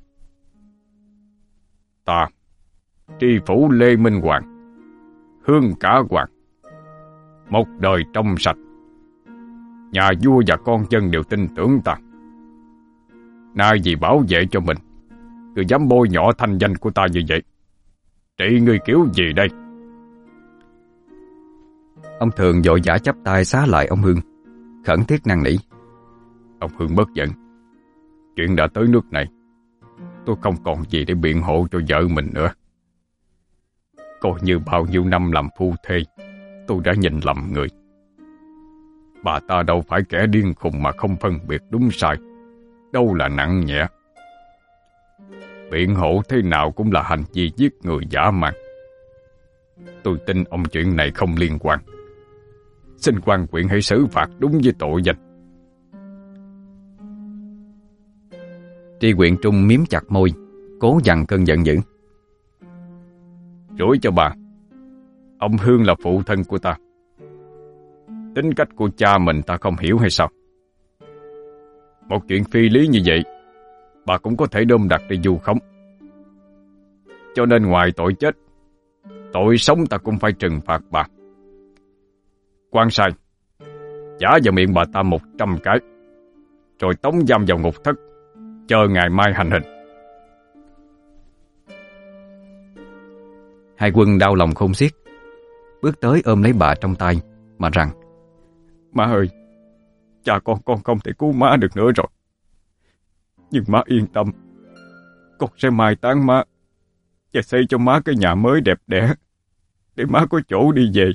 Speaker 2: Ta, tri phủ Lê Minh Hoàng, Hương Cả Hoàng, một đời trong sạch, nhà vua và con dân đều tin tưởng ta. Nay vì bảo vệ cho mình, ngươi dám bôi nhọ thanh danh của ta như vậy, trị ngươi kiểu gì đây?
Speaker 1: Ông Thường vội vã chắp tay xá lại ông Hương, khẩn thiết năn nỉ.
Speaker 2: Ông Hương bất giận, chuyện đã tới nước này, tôi không còn gì để biện hộ cho vợ mình nữa. Coi như bao nhiêu năm làm phu thê, tôi đã nhìn lầm người. Bà ta đâu phải kẻ điên khùng mà không phân biệt đúng sai, đâu là nặng nhẹ. Biện hộ thế nào cũng là hành vi giết người dã man. Tôi tin ông chuyện này không liên quan. Xin quan huyện hãy xử phạt đúng với tội danh.
Speaker 1: Tri Quyện Trung miếm chặt môi, cố dằn cơn giận dữ.
Speaker 2: Rủi cho bà, ông Hương là phụ thân của ta. Tính cách của cha mình ta không hiểu hay sao? Một chuyện phi lý như vậy, bà cũng có thể đâm đặt đi vu khống. Cho nên ngoài tội chết, tội sống ta cũng phải trừng phạt bà. Quan sai, trả vào miệng bà ta một trăm cái, rồi tống giam vào ngục thất, chờ ngày mai hành hình.
Speaker 1: Hai quân đau lòng khôn xiết, bước tới ôm lấy bà trong tay mà rằng:
Speaker 3: Má ơi, cha con con không thể cứu má được nữa rồi. Nhưng má yên tâm, con sẽ mai táng má và xây cho má cái nhà mới đẹp đẽ để má có chỗ đi về.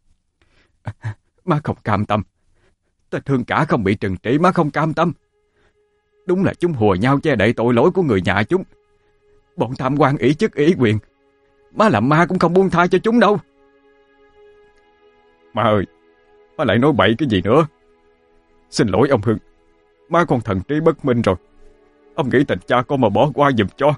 Speaker 3: Má không cam tâm. Tên Hương Cả không bị trừng trị, má không cam tâm. Đúng là chúng hùa nhau che đậy tội lỗi của người nhà chúng. Bọn tham quan ỷ chức ỷ quyền, má làm ma cũng không buông tha cho chúng đâu. Má ơi, má lại nói bậy cái gì nữa? Xin lỗi ông Hưng, má con thần trí bất minh rồi. Ông nghĩ tình cha con mà bỏ qua giùm cho.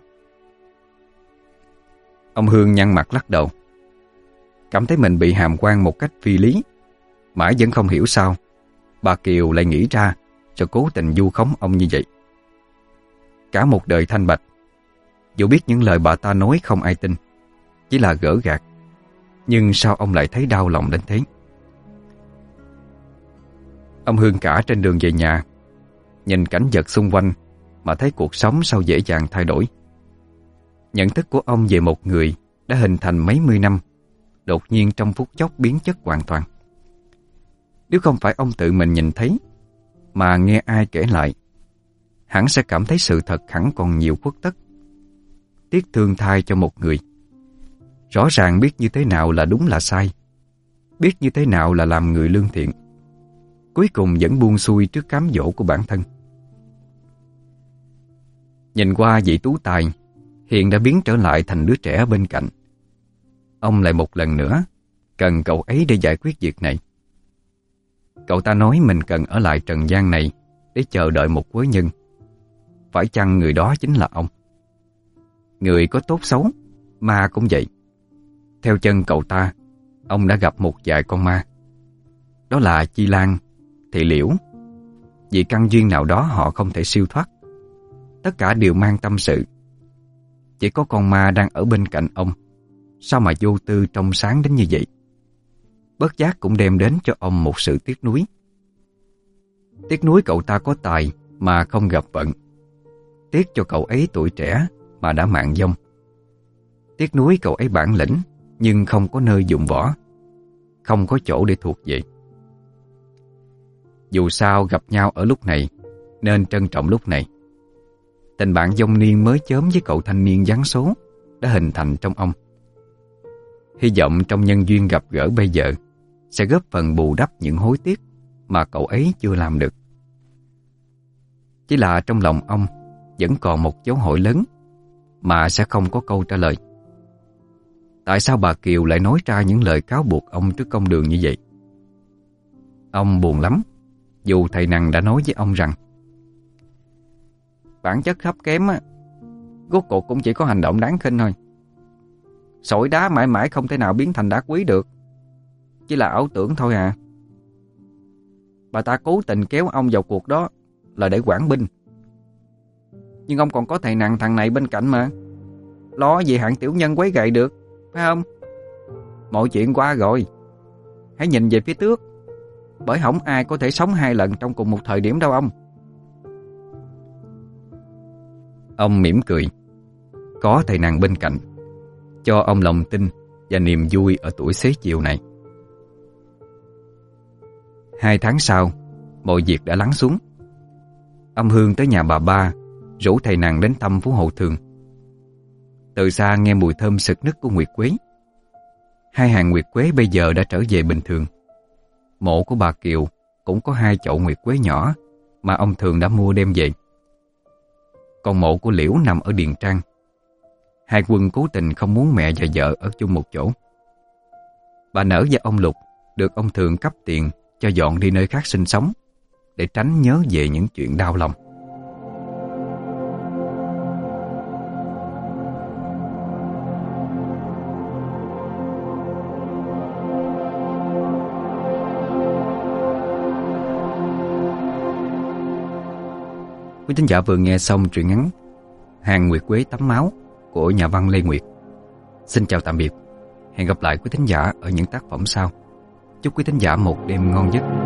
Speaker 1: Ông Hương nhăn mặt lắc đầu, cảm thấy mình bị hàm quan một cách phi lý. Mãi vẫn không hiểu sao bà Kiều lại nghĩ ra cho cố tình vu khống ông như vậy. Cả một đời thanh bạch, dù biết những lời bà ta nói không ai tin, chỉ là gỡ gạt, nhưng sao ông lại thấy đau lòng đến thế? Ông Hương Cả trên đường về nhà, nhìn cảnh vật xung quanh mà thấy cuộc sống sao dễ dàng thay đổi. Nhận thức của ông về một người đã hình thành mấy mươi năm, đột nhiên trong phút chốc biến chất hoàn toàn. Nếu không phải ông tự mình nhìn thấy, mà nghe ai kể lại, hẳn sẽ cảm thấy sự thật hẳn còn nhiều khuất tất. Tiếc thương thay cho một người rõ ràng biết như thế nào là đúng là sai, biết như thế nào là làm người lương thiện, cuối cùng vẫn buông xuôi trước cám dỗ của bản thân. Nhìn qua vị tú tài hiện đã biến trở lại thành đứa trẻ bên cạnh, ông lại một lần nữa cần cậu ấy để giải quyết việc này. Cậu ta nói mình cần ở lại trần gian này để chờ đợi một quới nhân. Phải chăng người đó chính là ông? Người có tốt xấu, ma cũng vậy. Theo chân cậu ta, ông đã gặp một vài con ma. Đó là Chi Lan, Thị Liễu. Vì căn duyên nào đó họ không thể siêu thoát. Tất cả đều mang tâm sự. Chỉ có con ma đang ở bên cạnh ông, sao mà vô tư trong sáng đến như vậy? Bất giác cũng đem đến cho ông một sự tiếc nuối. Tiếc nuối cậu ta có tài mà không gặp vận. Tiếc cho cậu ấy tuổi trẻ mà đã mạng vong. Tiếc nuối cậu ấy bản lĩnh nhưng không có nơi dụng võ, không có chỗ để thuộc về. Dù sao gặp nhau ở lúc này nên trân trọng lúc này. Tình bạn vong niên mới chớm với cậu thanh niên gián số đã hình thành trong ông. Hy vọng trong nhân duyên gặp gỡ bây giờ sẽ góp phần bù đắp những hối tiếc mà cậu ấy chưa làm được. Chỉ là trong lòng ông vẫn còn một dấu hỏi lớn mà sẽ không có câu trả lời. Tại sao bà Kiều lại nói ra những lời cáo buộc ông trước công đường như vậy? Ông buồn lắm, dù thầy Nằng đã nói với ông rằng bản chất thấp kém á, rốt cuộc cũng chỉ có hành động đáng khinh thôi. Sỏi đá mãi mãi không thể nào biến thành đá quý được, chỉ là ảo tưởng thôi à. Bà ta cố tình kéo ông vào cuộc đó là để quản binh. Nhưng ông còn có thầy Nằng thằng này bên cạnh mà, lo gì hạng tiểu nhân quấy gậy được, phải không? Mọi chuyện qua rồi, hãy nhìn về phía trước, bởi không ai có thể sống hai lần trong cùng một thời điểm đâu ông. Ông mỉm cười. Có thầy Nằng bên cạnh cho ông lòng tin và niềm vui ở tuổi xế chiều này. Hai tháng sau, mọi việc đã lắng xuống. Ông Hương tới nhà bà ba, rủ thầy Nằng đến thăm Phú Hộ Thường. Từ xa nghe mùi thơm sực nức của nguyệt quế. Hai hàng nguyệt quế bây giờ đã trở về bình thường. Mộ của bà Kiều cũng có hai chậu nguyệt quế nhỏ mà ông Thường đã mua đem về. Còn mộ của Liễu nằm ở Điền Trang. Hai quân cố tình không muốn mẹ và vợ ở chung một chỗ. Bà Nở và ông Lục được ông Thường cấp tiền cho dọn đi nơi khác sinh sống, để tránh nhớ về những chuyện đau lòng. Quý thính giả vừa nghe xong truyện ngắn Hàng Nguyệt Quế Tắm Máu của nhà văn Lê Nguyệt. Xin chào tạm biệt. Hẹn gặp lại quý thính giả ở những tác phẩm sau. Chúc quý thính giả một đêm ngon giấc.